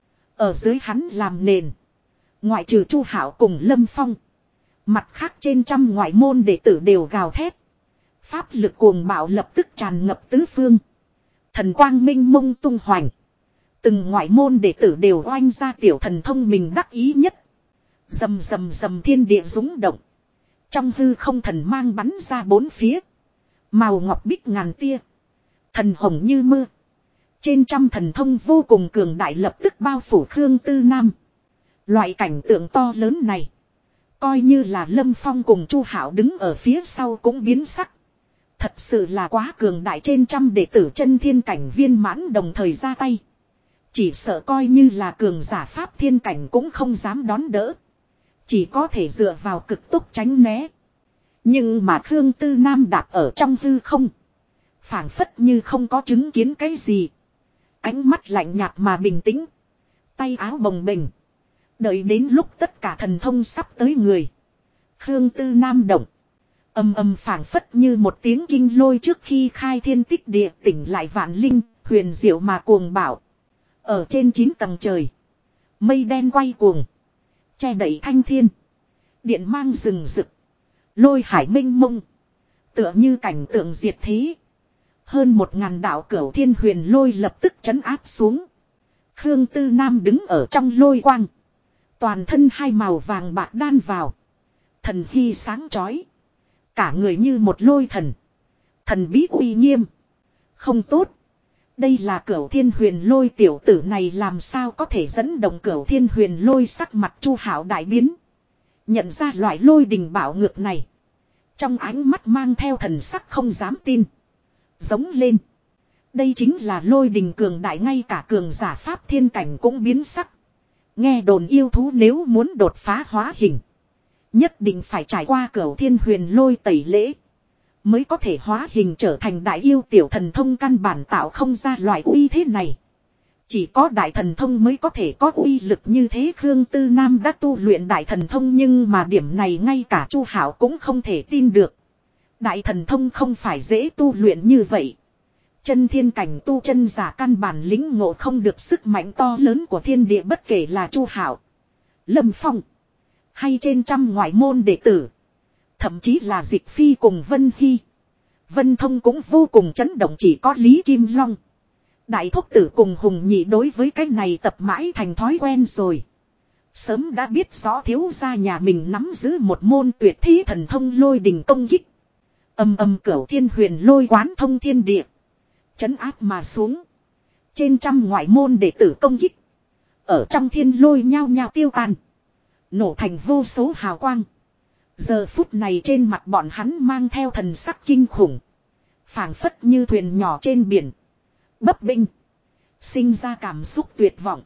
Ở dưới hắn làm nền. Ngoại trừ Chu Hạo cùng Lâm Phong. Mặt khác trên trăm ngoại môn đệ tử đều gào thét. Pháp lực cuồng bạo lập tức tràn ngập tứ phương. Thần quang minh mông tung hoành. Từng ngoại môn đệ tử đều oanh ra tiểu thần thông mình đắc ý nhất. Rầm rầm rầm thiên địa rúng động. Trong hư không thần mang bắn ra bốn phía. Màu ngọc bích ngàn tia. Thần hồng như mưa. Trên trăm thần thông vô cùng cường đại lập tức bao phủ Khương Tư Nam. Loại cảnh tượng to lớn này. Coi như là Lâm Phong cùng Chu Hạo đứng ở phía sau cũng biến sắc. Thật sự là quá cường đại, trên trăm đệ tử chân thiên cảnh viên mãn đồng thời ra tay. Chỉ sợ coi như là cường giả pháp thiên cảnh cũng không dám đón đỡ. Chỉ có thể dựa vào cực tốc tránh né. Nhưng mà Khương Tư Nam đạp ở trong hư không. Phảng phất như không có chứng kiến cái gì. Ánh mắt lạnh nhạt mà bình tĩnh. Tay áo bồng bềnh. Đợi đến lúc tất cả thần thông sắp tới người. Khương Tư Nam động. Âm âm phảng phất như một tiếng kinh lôi trước khi khai thiên tích địa, tỉnh lại vạn linh, huyền diệu mà cuồng bạo. Ở trên 9 tầng trời. Mây đen quay cuồng. Che đậy thanh thiên. Điện mang rừng rực. Lôi hải minh mông. Tựa như cảnh tượng diệt thế. Hơn 1000 đạo cửu thiên huyền lôi lập tức trấn áp xuống. Khương Tư Nam đứng ở trong lôi quang. Toàn thân hai màu vàng bạc đan vào. Thần hy sáng chói. Cả người như một lôi thần. Thần bí uy nghiêm. Không tốt. Đây là cửu thiên huyền lôi, tiểu tử này làm sao có thể dẫn động cửu thiên huyền lôi, sắc mặt Chu Hạo đại biến. Nhận ra loại lôi đình bạo ngược này. Trong ánh mắt mang theo thần sắc không dám tin. Giống lên. Đây chính là lôi đình cường đại, ngay cả cường giả pháp thiên cảnh cũng biến sắc. Nghe đồn yêu thú nếu muốn đột phá hóa hình. Nhất định phải trải qua cửu thiên huyền lôi tẩy lễ. Mới có thể hóa hình trở thành đại yêu, tiểu thần thông căn bản tạo không ra loại uy thế này. Chỉ có đại thần thông mới có thể có uy lực như thế. Khương Tư Nam đã tu luyện đại thần thông, nhưng mà điểm này ngay cả Chu Hạo cũng không thể tin được. Đại thần thông không phải dễ tu luyện như vậy. Chân thiên cảnh tu chân giả căn bản lĩnh ngộ không được sức mạnh to lớn của thiên địa, bất kể là Chu Hạo, Lâm Phong hay trên trăm ngoại môn đệ tử. Thậm chí là Dịch Phi cùng Vân Hy, Vân Thông cũng vô cùng chấn động, chỉ có Lý Kim Long, Đại Thúc Tử cùng Hùng Nhị đối với cái này tập mãi thành thói quen rồi. Sớm đã biết rõ thiếu gia nhà mình nắm giữ một môn tuyệt thế thần thông lôi đình công kích. Âm âm cửu thiên huyền lôi quán thông thiên địa. Chấn áp mà xuống. Trên trăm ngoại môn đệ tử công kích. Ở trong thiên lôi nhao nhao tiêu tan. Nổ thành vô số hào quang. Giờ phút này trên mặt bọn hắn mang theo thần sắc kinh khủng. Phảng phất như thuyền nhỏ trên biển. Bấp bênh. Sinh ra cảm xúc tuyệt vọng.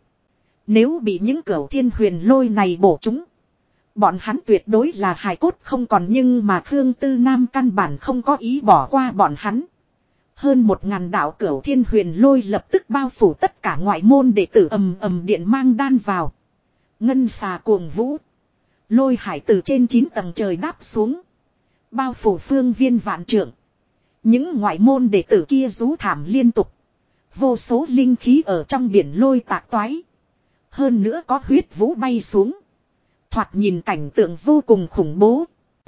Nếu bị những cửu thiên huyền lôi này bổ trúng, bọn hắn tuyệt đối là hài cốt không còn. Nhưng mà Khương Tư Nam căn bản không có ý bỏ qua bọn hắn. Hơn 1000 đạo cửu thiên huyền lôi lập tức bao phủ tất cả ngoại môn đệ tử, ầm ầm điện mang đan vào. Ngân xà cuồng vũ. Lôi hải từ trên 9 tầng trời đáp xuống. Bao phủ phương viên vạn trượng. Những ngoại môn đệ tử kia rú thảm liên tục. Vô số linh khí ở trong biển lôi tạc toái. Hơn nữa có huyết vũ bay xuống. Thoạt nhìn cảnh tượng vô cùng khủng bố.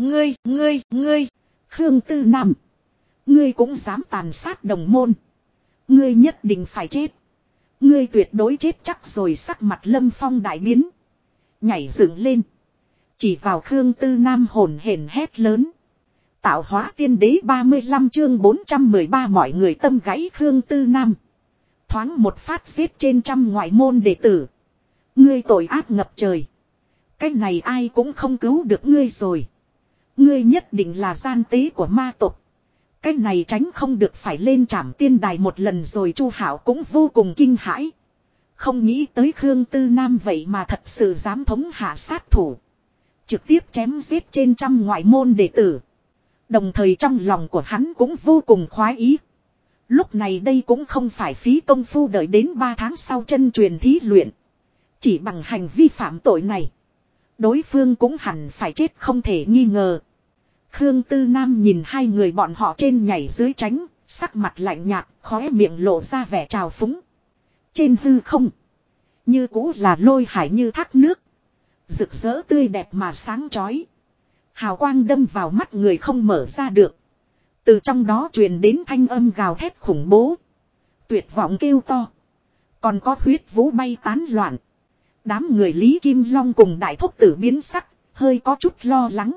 Ngươi, Khương Tư Nam. Ngươi cũng dám tàn sát đồng môn. Ngươi nhất định phải chết. Ngươi tuyệt đối chết chắc rồi. Sắc mặt Lâm Phong đại biến. Nhảy dựng lên. Chỉ vào Khương Tư Nam hồn hển hét lớn. Tạo hóa tiên đế 35 chương 413 mọi người tâm gãy. Khương Tư Nam. Thoáng một phát giết trên trăm ngoại môn đệ tử. Ngươi tội ác ngập trời. Cái này ai cũng không cứu được ngươi rồi. Ngươi nhất định là gian tế của ma tộc. Cái này tránh không được phải lên trảm tiên đài một lần rồi. Chu Hạo cũng vô cùng kinh hãi. Không nghĩ tới Khương Tư Nam vậy mà thật sự dám thống hạ sát thủ. Trực tiếp chém giết trên trăm ngoại môn đệ tử. Đồng thời trong lòng của hắn cũng vô cùng khoái ý. Lúc này đây cũng không phải phí công phu đợi đến 3 tháng sau chân truyền thí luyện. Chỉ bằng hành vi phạm tội này. Đối phương cũng hẳn phải chết không thể nghi ngờ. Khương Tư Nam nhìn hai người bọn họ trên nhảy dưới tránh. Sắc mặt lạnh nhạt, khóe miệng lộ ra vẻ trào phúng. Trên hư không. Như cũ là lôi hải như thác nước. Rực rỡ tươi đẹp mà sáng chói. Hào quang đâm vào mắt người không mở ra được. Từ trong đó truyền đến thanh âm gào thét khủng bố. Tuyệt vọng kêu to. Còn có huyết vũ bay tán loạn. Đám người Lý Kim Long cùng đại thúc tử biến sắc. Hơi có chút lo lắng.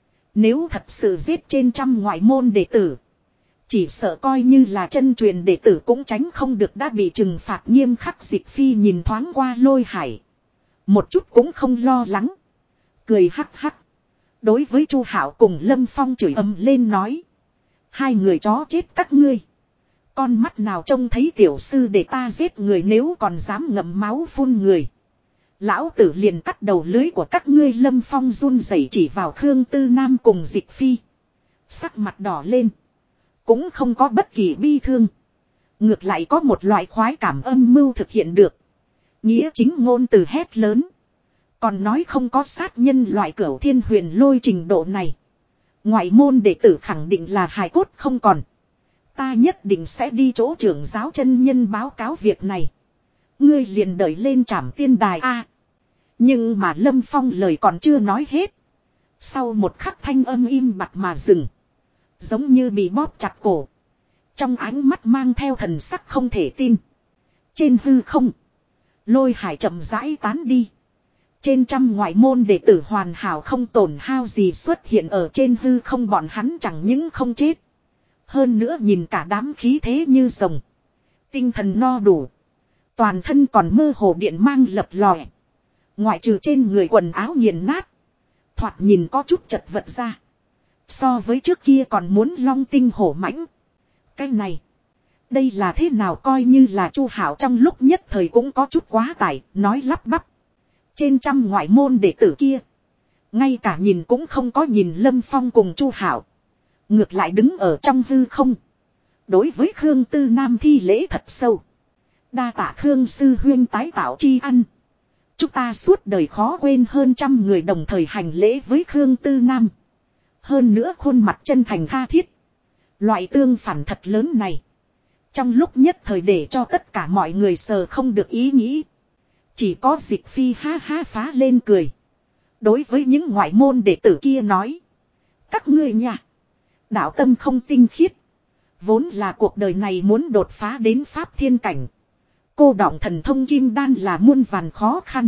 Nếu thật sự giết trên trăm ngoại môn đệ tử. Chỉ sợ coi như là chân truyền đệ tử cũng tránh không được đã bị trừng phạt nghiêm khắc. Dịch Phi nhìn thoáng qua lôi hải. Một chút cũng không lo lắng. Cười hắc hắc. Đối với Chu Hạo cùng Lâm Phong chửi ầm lên nói. Hai người chó chết các ngươi. Con mắt nào trông thấy tiểu sư để ta giết người nếu còn dám ngậm máu phun người. Lão tử liền cắt đầu lưới của các ngươi. Lâm Phong run rẩy chỉ vào Khương Tư Nam cùng Dịch Phi. Sắc mặt đỏ lên. Cũng không có bất kỳ bi thương. Ngược lại có một loại khoái cảm âm mưu thực hiện được. Nghĩa chính ngôn từ hét lớn. Còn nói không có sát nhân loại cửu thiên huyền lôi trình độ này. Ngoại môn đệ tử khẳng định là hài cốt không còn. Ta nhất định sẽ đi chỗ trưởng giáo chân nhân báo cáo việc này. Ngươi liền đợi lên trảm tiên đài a. Nhưng mà Lâm Phong lời còn chưa nói hết. Sau một khắc thanh âm im bặt mà dừng. Giống như bị bóp chặt cổ. Trong ánh mắt mang theo thần sắc không thể tin. Trên hư không. Lôi hải chậm rãi tán đi. Trên trăm ngoại môn đệ tử hoàn hảo không tổn hao gì xuất hiện ở trên hư không. Bọn hắn chẳng những không chết. Hơn nữa nhìn cả đám khí thế như rồng. Tinh thần no đủ. Toàn thân còn mơ hồ điện mang lập lòe. Ngoại trừ trên người quần áo nghiền nát. Thoạt nhìn có chút chật vật ra. So với trước kia còn muốn long tinh hổ mãnh. Cái này. Đây là thế nào coi như là Chu Hạo trong lúc nhất thời cũng có chút quá tải. Nói lắp bắp. Trên trăm ngoại môn đệ tử kia. Ngay cả nhìn cũng không có nhìn Lâm Phong cùng Chu Hạo. Ngược lại đứng ở trong hư không. Đối với Khương Tư Nam thi lễ thật sâu. Đa tạ Khương sư huyên tái tạo chi ăn. Chúng ta suốt đời khó quên hơn trăm người đồng thời hành lễ với Khương Tư Nam. Hơn nữa khuôn mặt chân thành tha thiết. Loại tương phản thật lớn này. Trong lúc nhất thời để cho tất cả mọi người sờ không được ý nghĩ. Chỉ có Dịch Phi ha ha phá lên cười. Đối với những ngoại môn đệ tử kia nói. Các ngươi nha. Đạo tâm không tinh khiết. Vốn là cuộc đời này muốn đột phá đến pháp thiên cảnh. Cô đọng thần thông kim đan là muôn vàn khó khăn.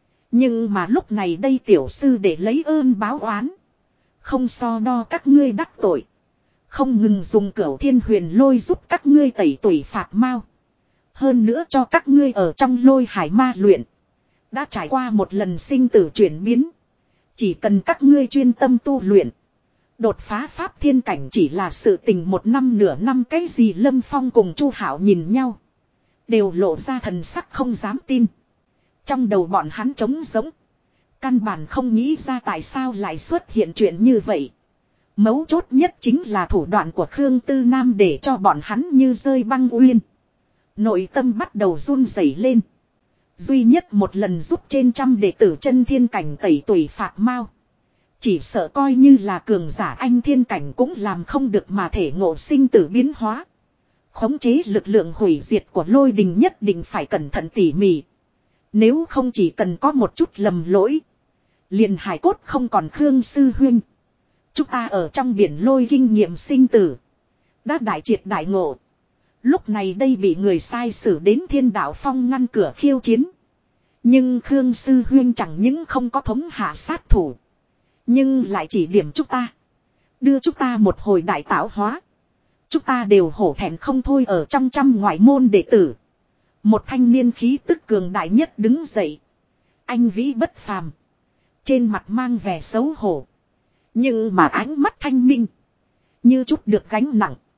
Nhưng mà lúc này đây tiểu sư để lấy ơn báo oán. Không so đo các ngươi đắc tội. Không ngừng dùng cửu thiên huyền lôi giúp các ngươi tẩy tủy phạt mau. Hơn nữa cho các ngươi ở trong lôi hải ma luyện. Đã trải qua một lần sinh tử chuyển biến. Chỉ cần các ngươi chuyên tâm tu luyện. Đột phá pháp thiên cảnh chỉ là sự tình một năm nửa năm. Cái gì Lâm Phong cùng Chu Hạo nhìn nhau. Đều lộ ra thần sắc không dám tin. Trong đầu bọn hắn trống rỗng. Căn bản không nghĩ ra tại sao lại xuất hiện chuyện như vậy. Mấu chốt nhất chính là thủ đoạn của Khương Tư Nam để cho bọn hắn như rơi băng uyên. Nội tâm bắt đầu run rẩy lên. Duy nhất một lần giúp trên trăm đệ tử chân thiên cảnh tẩy tủy phạt mau. Chỉ sợ coi như là cường giả anh thiên cảnh cũng làm không được mà thể ngộ sinh tử biến hóa. Khống chế lực lượng hủy diệt của lôi đình nhất định phải cẩn thận tỉ mỉ. Nếu không chỉ cần có một chút lầm lỗi. Liền hải cốt không còn Khương sư huynh. Chúng ta ở trong biển lôi kinh nghiệm sinh tử. Đã đại triệt đại ngộ. Lúc này đây bị người sai xử đến Thiên Đạo Phong ngăn cửa khiêu chiến. Nhưng Khương sư huynh chẳng những không có thống hạ sát thủ. Nhưng lại chỉ điểm chúng ta. Đưa chúng ta một hồi đại tạo hóa. Chúng ta đều hổ thẹn không thôi ở trong trăm ngoại môn đệ tử. Một thanh niên khí tức cường đại nhất đứng dậy. Anh vĩ bất phàm. Trên mặt mang vẻ xấu hổ. Nhưng mà ánh mắt thanh minh. Như chút được gánh nặng.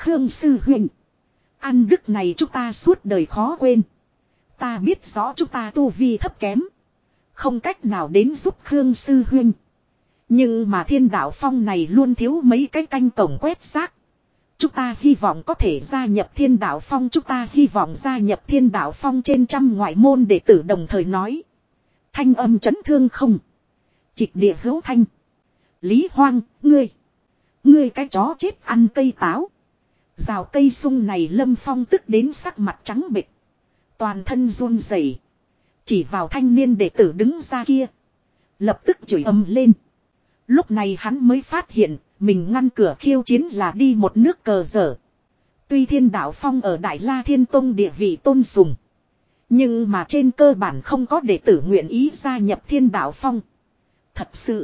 Khương sư huynh. Ăn đức này chúng ta suốt đời khó quên. Ta biết rõ chúng ta tu vi thấp kém. Không cách nào đến giúp Khương sư huynh. Nhưng mà Thiên Đạo Phong này luôn thiếu mấy cái canh cổng quét rác. Chúng ta hy vọng có thể gia nhập Thiên Đạo Phong. Chúng ta hy vọng gia nhập Thiên Đạo Phong trên trăm ngoại môn đệ tử đồng thời nói. Thanh âm chấn thương không. Trịch địa hữu thanh. Lý Hoang, ngươi cái chó chết ăn cây táo. Rào cây sung này Lâm Phong tức đến sắc mặt trắng bệch. Toàn thân run rẩy, chỉ vào thanh niên đệ tử đứng ra kia. Lập tức chửi ầm lên. Lúc này hắn mới phát hiện mình ngăn cửa khiêu chiến là đi một nước cờ dở. Tuy Thiên Đạo Phong ở Đại La Thiên Tông địa vị tôn sùng. Nhưng mà trên cơ bản không có đệ tử nguyện ý gia nhập Thiên Đạo Phong. Thật sự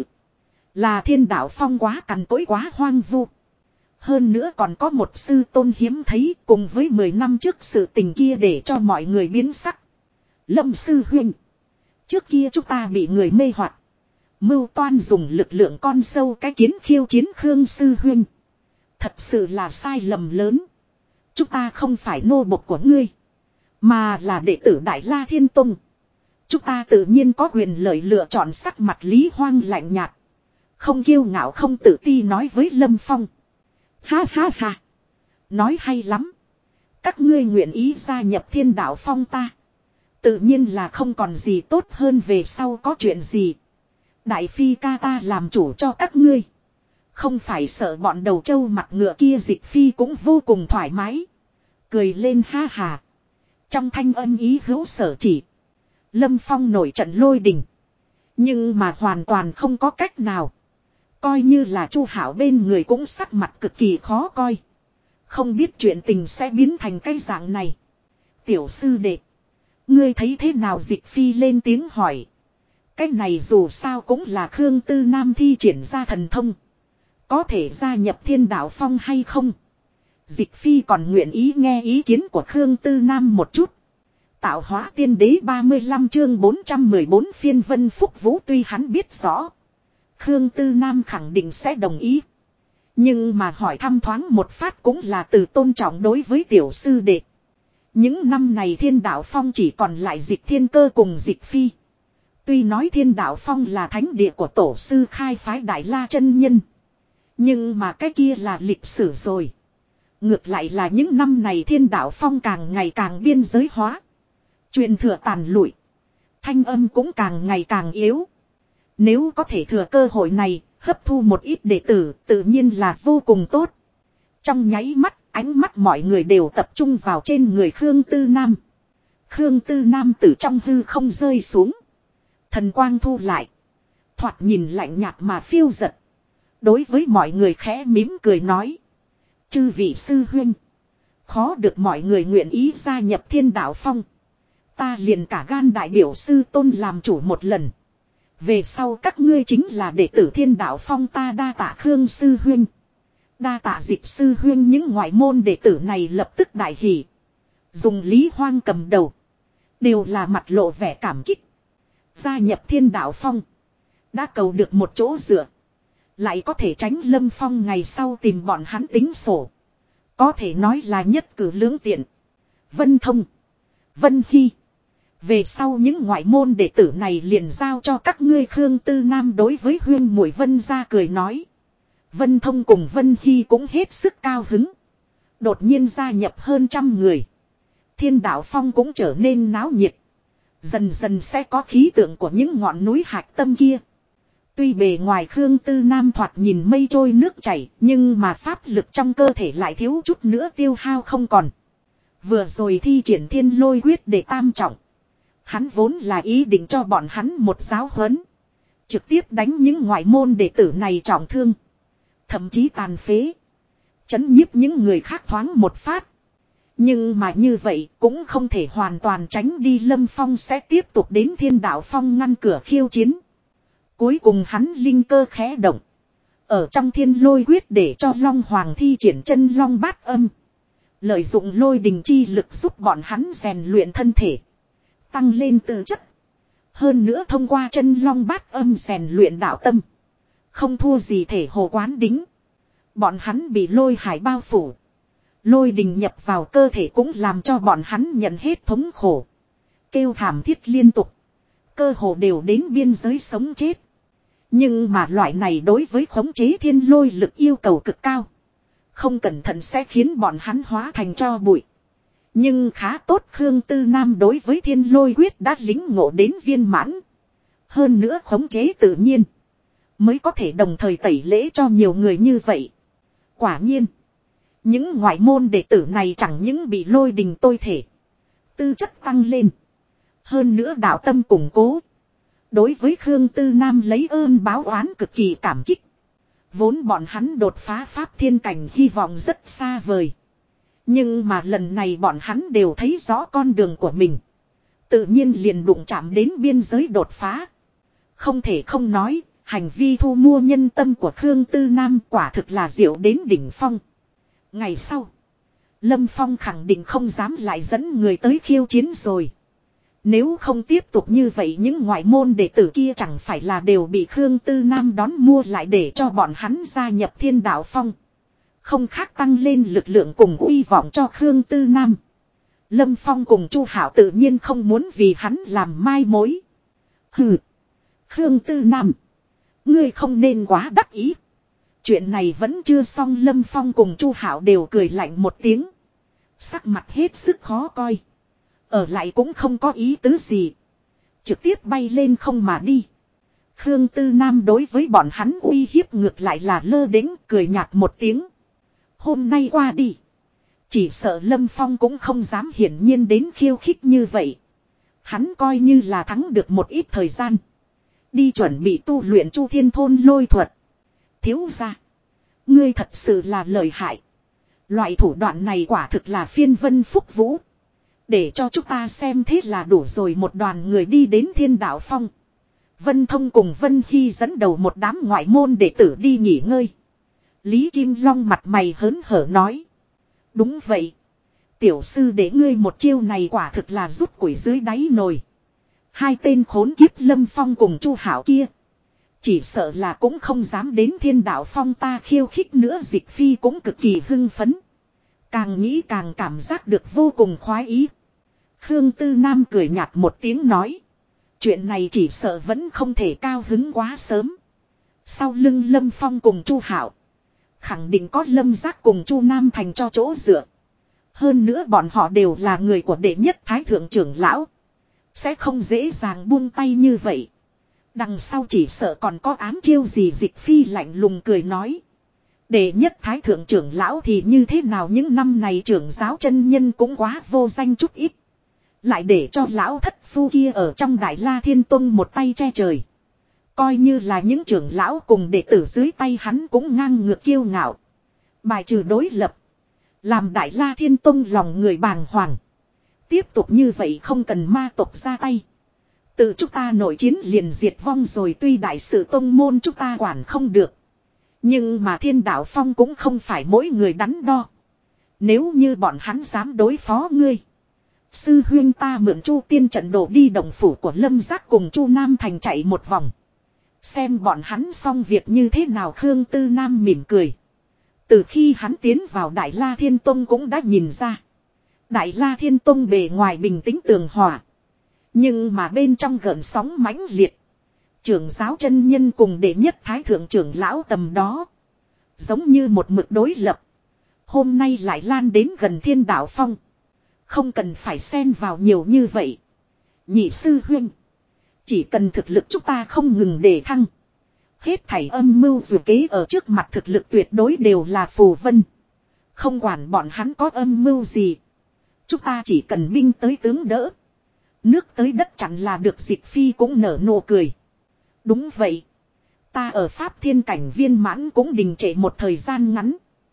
là Thiên Đạo Phong quá cằn cỗi quá hoang vu. Hơn nữa còn có một sư tôn hiếm thấy cùng với 10 năm trước sự tình kia để cho mọi người biến sắc. Lâm sư huynh. Trước kia chúng ta bị người mê hoặc, mưu toan dùng lực lượng con sâu cái kiến khiêu chiến Khương sư huynh. Thật sự là sai lầm lớn. Chúng ta không phải nô bộc của ngươi, mà là đệ tử Đại La Thiên Tông. Chúng ta tự nhiên có quyền lợi lựa chọn. Sắc mặt Lý Hoang lạnh nhạt, không kiêu ngạo không tự ti nói với Lâm Phong. Ha ha ha. Nói hay lắm. Các ngươi nguyện ý gia nhập Thiên Đạo Phong ta, tự nhiên là không còn gì tốt hơn. Về sau có chuyện gì, Đại Phi ca ta làm chủ cho các ngươi. Không phải sợ bọn đầu trâu mặt ngựa kia. Dịch Phi cũng vô cùng thoải mái, cười lên ha hà. Trong thanh âm ý hữu sở chỉ. Lâm Phong nổi trận lôi đình, nhưng mà hoàn toàn không có cách nào. Coi như là Chu Hảo bên người cũng sắc mặt cực kỳ khó coi. Không biết chuyện tình sẽ biến thành cái dạng này. Tiểu sư đệ, ngươi thấy thế nào? Dịch Phi lên tiếng hỏi. Cái này dù sao cũng là Khương Tư Nam thi triển ra thần thông, có thể gia nhập Thiên Đạo Phong hay không? Dịch Phi còn nguyện ý nghe ý kiến của Khương Tư Nam một chút. Tạo hóa tiên đế 35 chương 414 phiên Vân Phúc Vũ. Tuy hắn biết rõ Khương Tư Nam khẳng định sẽ đồng ý, nhưng mà hỏi thăm thoáng một phát cũng là từ tôn trọng đối với tiểu sư đệ. Những năm này Thiên Đạo Phong chỉ còn lại Dịch Thiên Cơ cùng Dịch Phi. Tuy nói Thiên Đạo Phong là thánh địa của tổ sư khai phái Đại La chân nhân, nhưng mà cái kia là lịch sử rồi. Ngược lại là những năm này Thiên Đạo Phong càng ngày càng biên giới hóa, truyền thừa tàn lụi, thanh âm cũng càng ngày càng yếu. Nếu có thể thừa cơ hội này hấp thu một ít đệ tử, tự nhiên là vô cùng tốt. Trong nháy mắt, ánh mắt mọi người đều tập trung vào trên người Khương Tư Nam. Khương Tư Nam từ trong hư không rơi xuống, thần quang thu lại, thoạt nhìn lạnh nhạt mà phiêu dật. Đối với mọi người khẽ mỉm cười nói. Chư vị sư huynh, khó được mọi người nguyện ý gia nhập Thiên Đạo Phong, ta liền cả gan đại biểu sư tôn làm chủ một lần. Về sau các ngươi chính là đệ tử Thiên Đạo Phong ta. Đa tạ Khương sư huynh, đa tạ Dịch sư huynh. Những ngoại môn đệ tử này lập tức đại hỉ, dùng Lý Hoang cầm đầu, đều là mặt lộ vẻ cảm kích. Gia nhập Thiên Đạo Phong, đã cầu được một chỗ dựa, lại có thể tránh Lâm Phong ngày sau tìm bọn hắn tính sổ, có thể nói là nhất cử lưỡng tiện. Vân Thông, Vân Hy, về sau những ngoại môn đệ tử này liền giao cho các ngươi. Khương Tư Nam đối với huyên muội Vân ra cười nói. Vân Thông cùng Vân Hy cũng hết sức cao hứng. Đột nhiên gia nhập hơn 100 người, Thiên Đạo Phong cũng trở nên náo nhiệt. Dần dần sẽ có khí tượng của những ngọn núi hạc tâm kia. Tuy bề ngoài Khương Tư Nam thoạt nhìn mây trôi nước chảy, nhưng mà pháp lực trong cơ thể lại thiếu chút nữa tiêu hao không còn. Vừa rồi thi triển Thiên Lôi quyết để tam trọng, hắn vốn là ý định cho bọn hắn một giáo huấn, trực tiếp đánh những ngoại môn đệ tử này trọng thương, thậm chí tàn phế, chấn nhiếp những người khác thoáng một phát. Nhưng mà như vậy cũng không thể hoàn toàn tránh đi Lâm Phong sẽ tiếp tục đến Thiên Đạo Phong ngăn cửa khiêu chiến. Cuối cùng hắn linh cơ khẽ động, ở trong Thiên Lôi quyết để cho Long Hoàng thi triển chân Long Bát Âm, lợi dụng lôi đình chi lực giúp bọn hắn rèn luyện thân thể, tăng lên tư chất. Hơn nữa thông qua chân Long Bát Âm rèn luyện đạo tâm, không thua gì thể hồ quán đính. Bọn hắn bị lôi hải bao phủ, Lôi đình nhập vào cơ thể cũng làm cho bọn hắn nhận hết thống khổ. Kêu thảm thiết liên tục. Cơ hồ đều đến biên giới sống chết. Nhưng mà loại này đối với khống chế thiên lôi lực yêu cầu cực cao. Không cẩn thận sẽ khiến bọn hắn hóa thành tro bụi. Nhưng khá tốt Khương Tư Nam đối với thiên lôi quyết đã lính ngộ đến viên mãn. Hơn nữa khống chế tự nhiên. Mới có thể đồng thời tẩy lễ cho nhiều người như vậy. Quả nhiên. Những ngoại môn đệ tử này chẳng những bị lôi đình tôi thể. Tư chất tăng lên. Hơn nữa đạo tâm củng cố. Đối với Khương Tư Nam lấy ơn báo oán cực kỳ cảm kích. Vốn bọn hắn đột phá pháp thiên cảnh hy vọng rất xa vời. Nhưng mà lần này bọn hắn đều thấy rõ con đường của mình. Tự nhiên liền đụng chạm đến biên giới đột phá. Không thể không nói, hành vi thu mua nhân tâm của Khương Tư Nam quả thực là diệu đến đỉnh phong. Ngày sau, Lâm Phong khẳng định không dám lại dẫn người tới khiêu chiến rồi. Nếu không tiếp tục như vậy những ngoại môn đệ tử kia chẳng phải là đều bị Khương Tư Nam đón mua lại để cho bọn hắn gia nhập Thiên Đạo Phong. Không khác tăng lên lực lượng cùng uy vọng cho Khương Tư Nam. Lâm Phong cùng Chu Hạo tự nhiên không muốn vì hắn làm mai mối. Hừ. Khương Tư Nam. Ngươi không nên quá đắc ý. Chuyện này vẫn chưa xong Lâm Phong cùng Chu Hạo đều cười lạnh một tiếng. Sắc mặt hết sức khó coi. Ở lại cũng không có ý tứ gì. Trực tiếp bay lên không mà đi. Khương Tư Nam đối với bọn hắn uy hiếp ngược lại là lơ đễnh cười nhạt một tiếng. Hôm nay qua đi. Chỉ sợ Lâm Phong cũng không dám hiển nhiên đến khiêu khích như vậy. Hắn coi như là thắng được một ít thời gian. Đi chuẩn bị tu luyện Chu Thiên Thôn lôi thuật. Thiếu gia. Ngươi thật sự là lợi hại. Loại thủ đoạn này quả thực là phiên vân phúc vũ. Để cho chúng ta xem thế là đủ rồi một đoàn người đi đến Thiên Đạo Phong. Vân Thông cùng Vân Hy dẫn đầu một đám ngoại môn đệ tử đi nghỉ ngơi. Lý Kim Long mặt mày hớn hở nói. Đúng vậy. Tiểu sư để ngươi một chiêu này quả thực là rút củi dưới đáy nồi. Hai tên khốn kiếp Lâm Phong cùng Chu Hạo kia. Chỉ sợ là cũng không dám đến Thiên Đạo Phong ta khiêu khích nữa Dịch Phi cũng cực kỳ hưng phấn. Càng nghĩ càng cảm giác được vô cùng khoái ý. Khương Tư Nam cười nhạt một tiếng nói. Chuyện này chỉ sợ vẫn không thể cao hứng quá sớm. Sau lưng Lâm Phong cùng Chu Hạo. Khẳng định có Lâm Giác cùng Chu Nam Thành cho chỗ dựa. Hơn nữa bọn họ đều là người của đệ nhất thái thượng trưởng lão. Sẽ không dễ dàng buông tay như vậy. Đằng sau chỉ sợ còn có ám chiêu gì Dịch Phi lạnh lùng cười nói. Đệ nhất thái thượng trưởng lão thì như thế nào những năm này trưởng giáo chân nhân cũng quá vô danh chút ít. Lại để cho lão thất phu kia ở trong Đại La Thiên Tông một tay che trời. Coi như là những trưởng lão cùng đệ tử dưới tay hắn cũng ngang ngược kiêu ngạo. Bài trừ đối lập. Làm Đại La Thiên Tông lòng người bàng hoàng. Tiếp tục như vậy không cần ma tộc ra tay. Tự chúng ta nội chiến liền diệt vong rồi tuy đại sự tông môn chúng ta quản không được. Nhưng mà Thiên Đạo Phong cũng không phải mỗi người đắn đo. Nếu như bọn hắn dám đối phó ngươi. Sư huyên ta mượn Chu Tiên trận đồ đi đồng phủ của Lâm Giác cùng Chu Nam Thành chạy một vòng. Xem bọn hắn xong việc như thế nào Khương Tư Nam mỉm cười. Từ khi hắn tiến vào Đại La Thiên Tông cũng đã nhìn ra. Đại La Thiên Tông bề ngoài bình tĩnh tường hòa. Nhưng mà bên trong gợn sóng mãnh liệt. Trưởng giáo chân nhân cùng đệ nhất thái thượng trưởng lão tầm đó. Giống như một mực đối lập. Hôm nay lại lan đến gần Thiên Đạo Phong. Không cần phải xen vào nhiều như vậy. Nhị sư huynh. Chỉ cần thực lực chúng ta không ngừng đề thăng. Hết thảy âm mưu dù kế ở trước mặt thực lực tuyệt đối đều là phù vân. Không quản bọn hắn có âm mưu gì. Chúng ta chỉ cần binh tới tướng đỡ. Nước tới đất chặn là được Dịch Phi cũng nở nụ cười. Đúng vậy. Ta ở Pháp Thiên Cảnh viên mãn cũng đình trệ một thời gian ngắn.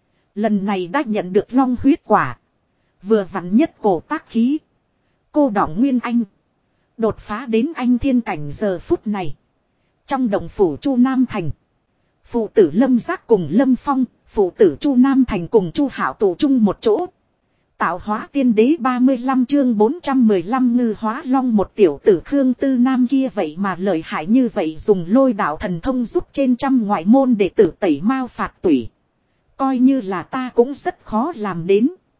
Lần này đã nhận được long huyết quả. Vừa vặn nhất cổ tác khí. Cô đọng Nguyên Anh. Đột phá đến anh thiên cảnh giờ phút này. Trong đồng phủ Chu Nam Thành. Phụ tử Lâm Giác cùng Lâm Phong. Phụ tử Chu Nam Thành cùng Chu Hạo tụ chung một chỗ. Tạo hóa tiên đế 35 chương 415 ngư hóa long một tiểu tử Khương Tư Nam kia vậy mà lợi hại như vậy dùng lôi đạo thần thông giúp trên trăm ngoại môn đệ tử tẩy mao phạt tủy. Coi như là ta cũng rất khó làm đến.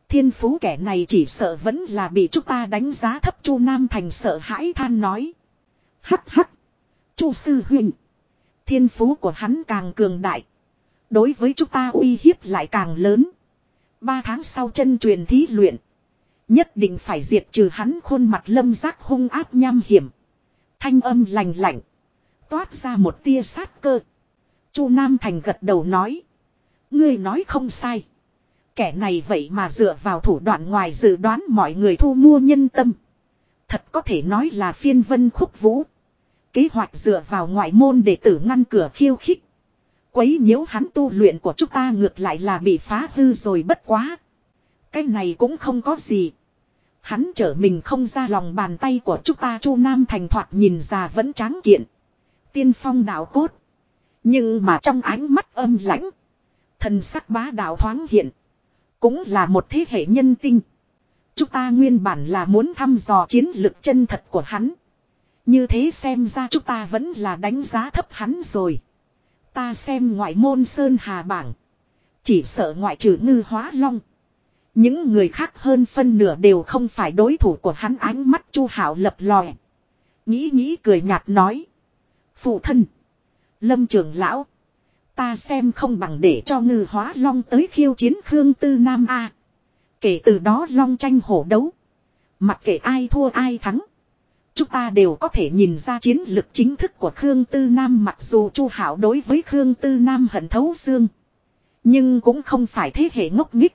Thiên phú kẻ này chỉ sợ vẫn là bị chúng ta đánh giá thấp. Chu Nam Thành sợ hãi than nói. Hắc hắc. Chu sư huynh. Thiên phú của hắn càng cường đại. Đối với chúng ta uy hiếp lại càng lớn. 3 tháng sau chân truyền thí luyện. Nhất định phải diệt trừ hắn. Khuôn mặt Lâm Giác hung ác nham hiểm. Thanh âm lạnh lạnh. Toát ra một tia sát cơ. Chu Nam Thành gật đầu nói. Ngươi nói không sai. Kẻ này vậy mà dựa vào thủ đoạn ngoài dự đoán mọi người thu mua nhân tâm. Thật có thể nói là phiên vân khúc vũ. Kế hoạch dựa vào ngoại môn để tử ngăn cửa khiêu khích. Quấy nhiễu hắn tu luyện của chúng ta ngược lại là bị phá hư rồi bất quá. Cái này cũng không có gì. Hắn trở mình không ra lòng bàn tay của chúng ta. Chu Nam Thành thoạt nhìn ra vẫn tráng kiện. Tiên phong đạo cốt. Nhưng mà trong ánh mắt âm lãnh. Thần sắc bá đạo thoáng hiện. Cũng là một thế hệ nhân tinh. Chúng ta nguyên bản là muốn thăm dò chiến lực chân thật của hắn. Như thế xem ra chúng ta vẫn là đánh giá thấp hắn rồi. Ta xem ngoại môn Sơn Hà bảng. Chỉ sợ ngoại trừ Ngư Hóa Long. Những người khác hơn phân nửa đều không phải đối thủ của hắn. Ánh mắt Chu Hạo lập lòe. Nghĩ cười nhạt nói. Phụ thân. Lâm trưởng lão. Ta xem không bằng để cho Ngư Hóa Long tới khiêu chiến Khương Tư Nam A. Kể từ đó long tranh hổ đấu. Mặc kệ ai thua ai thắng. Chúng ta đều có thể nhìn ra chiến lực chính thức của Khương Tư Nam. Mặc dù Chu Hạo đối với Khương Tư Nam hận thấu xương. Nhưng cũng không phải thế hệ ngốc nghếch.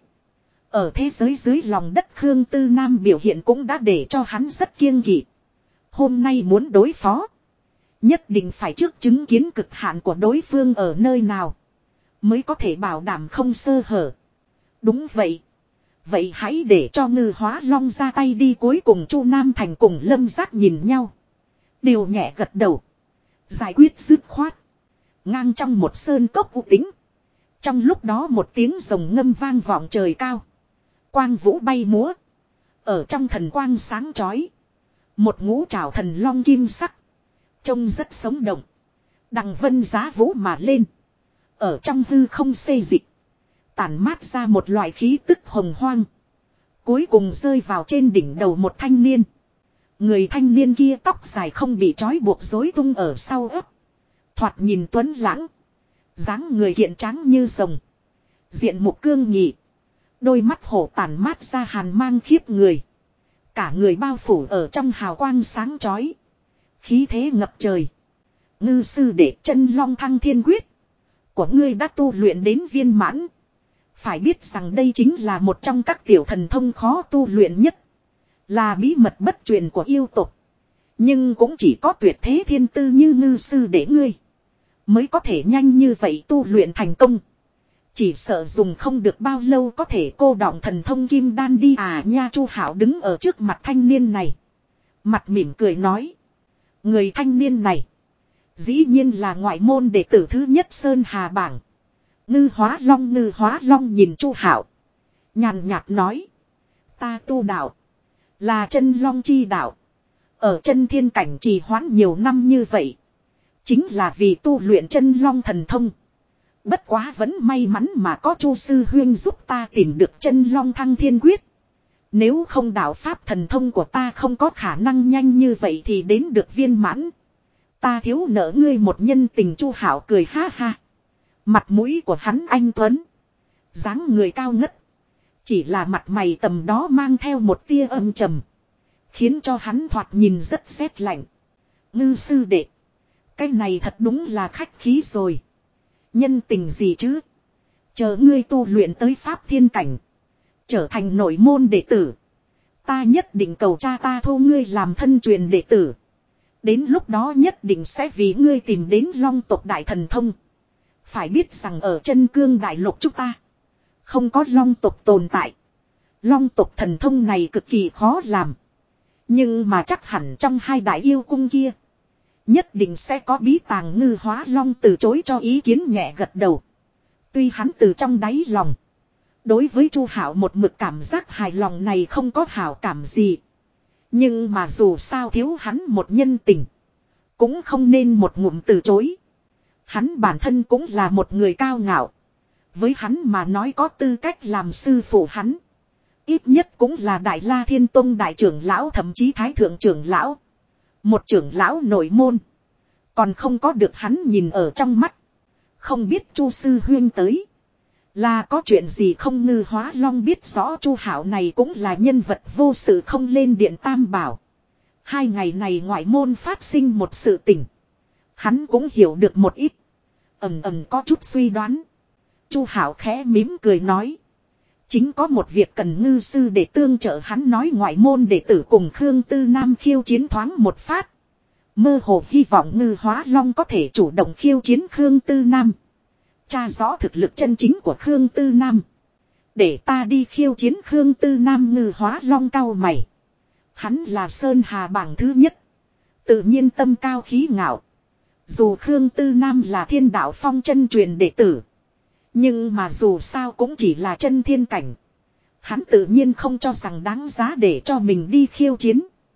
Ở thế giới dưới lòng đất Khương Tư Nam biểu hiện cũng đã để cho hắn rất kiêng kỵ. Hôm nay muốn đối phó. Nhất định phải trước chứng kiến cực hạn của đối phương ở nơi nào. Mới có thể bảo đảm không sơ hở. Đúng vậy. Vậy hãy để cho Ngư Hóa Long ra tay đi. Cuối cùng Chu Nam Thành cùng Lâm Giác nhìn nhau. Đều nhẹ gật đầu. Giải quyết dứt khoát. Ngang trong một sơn cốc u tĩnh. Trong lúc đó một tiếng rồng ngâm vang vọng trời cao. Quang vũ bay múa. Ở trong thần quang sáng chói. Một ngũ trảo thần long kim sắc. Trông rất sống động. Đằng vân giá vũ mà lên. Ở trong hư không xê dịch. Tản mát ra một loại khí tức hồng hoang. Cuối cùng rơi vào trên đỉnh đầu một thanh niên. Người thanh niên kia tóc dài không bị trói buộc rối tung ở sau ấp. Thoạt nhìn tuấn lãng. Dáng người kiện tráng như rồng. Diện mục cương nghị. Đôi mắt hổ tản mát ra hàn mang khiếp người. Cả người bao phủ ở trong hào quang sáng chói. Khí thế ngập trời. Ngư sư đệ chân long thăng thiên quyết. Của ngươi đã tu luyện đến viên mãn. Phải biết rằng đây chính là một trong các tiểu thần thông khó tu luyện nhất. Là bí mật bất truyền của yêu tộc. Nhưng cũng chỉ có tuyệt thế thiên tư như ngư sư đệ ngươi. Mới có thể nhanh như vậy tu luyện thành công. Chỉ sợ dùng không được bao lâu có thể cô đọng thần thông kim đan đi à nha. Chu Hạo đứng ở trước mặt thanh niên này. Mặt mỉm cười nói. Người thanh niên này. Dĩ nhiên là ngoại môn đệ tử thứ nhất Sơn Hà bảng. Ngư Hóa Long nhìn Chu Hạo. Nhàn nhạt nói. Ta tu đạo. Là chân long chi đạo. Ở chân thiên cảnh trì hoãn nhiều năm như vậy. Chính là vì tu luyện chân long thần thông. Bất quá vẫn may mắn mà có Chu sư huyên giúp ta tìm được chân long thăng thiên quyết. Nếu không đạo pháp thần thông của ta không có khả năng nhanh như vậy thì đến được viên mãn. Ta thiếu nợ ngươi một nhân tình. Chu Hạo cười ha ha. Mặt mũi của hắn anh tuấn. Dáng người cao ngất. Chỉ là mặt mày tầm đó mang theo một tia âm trầm. Khiến cho hắn thoạt nhìn rất rét lạnh. Ngư sư đệ. Cái này thật đúng là khách khí rồi. Nhân tình gì chứ? Chờ ngươi tu luyện tới pháp thiên cảnh. Trở thành nội môn đệ tử. Ta nhất định cầu cha ta thu ngươi làm thân truyền đệ tử. Đến lúc đó nhất định sẽ vì ngươi tìm đến long tộc đại thần thông. Phải biết rằng ở chân cương đại lục chúng ta. Không có long tộc tồn tại. Long tộc thần thông này cực kỳ khó làm. Nhưng mà chắc hẳn trong hai đại yêu cung kia. Nhất định sẽ có bí tàng. Ngư Hóa Long từ chối cho ý kiến nhẹ gật đầu. Tuy hắn từ trong đáy lòng. Đối với Chu Hạo một mực cảm giác hài lòng này không có hảo cảm gì. Nhưng mà dù sao thiếu hắn một nhân tình. Cũng không nên một ngụm từ chối. Hắn bản thân cũng là một người cao ngạo. Với hắn mà nói có tư cách làm sư phụ hắn. Ít nhất cũng là Đại La Thiên Tông đại trưởng lão, thậm chí thái thượng trưởng lão. Một trưởng lão nội môn. Còn không có được hắn nhìn ở trong mắt. Không biết Chu sư huynh tới. Là có chuyện gì không? Ngư Hóa Long biết rõ Chu Hạo này cũng là nhân vật vô sự không lên điện tam bảo. 2 ngày này ngoại môn phát sinh một sự tình. Hắn cũng hiểu được một ít. Ầm có chút suy đoán. Chu Hạo khẽ mím cười nói. Chính có một việc cần Ngư sư để tương trợ, hắn nói ngoại môn đệ tử cùng Khương Tư Nam khiêu chiến thoáng một phát. Mơ hồ hy vọng Ngư Hóa Long có thể chủ động khiêu chiến Khương Tư Nam. Tra rõ thực lực chân chính của Khương Tư Nam. Để ta đi khiêu chiến Khương Tư Nam. Ngư Hóa Long cau mày. Hắn là Sơn Hà bảng thứ nhất. Tự nhiên tâm cao khí ngạo. Dù Khương Tư Nam là Thiên Đạo Phong chân truyền đệ tử. Nhưng mà dù sao cũng chỉ là chân thiên cảnh. Hắn tự nhiên không cho rằng đáng giá để cho mình đi khiêu chiến.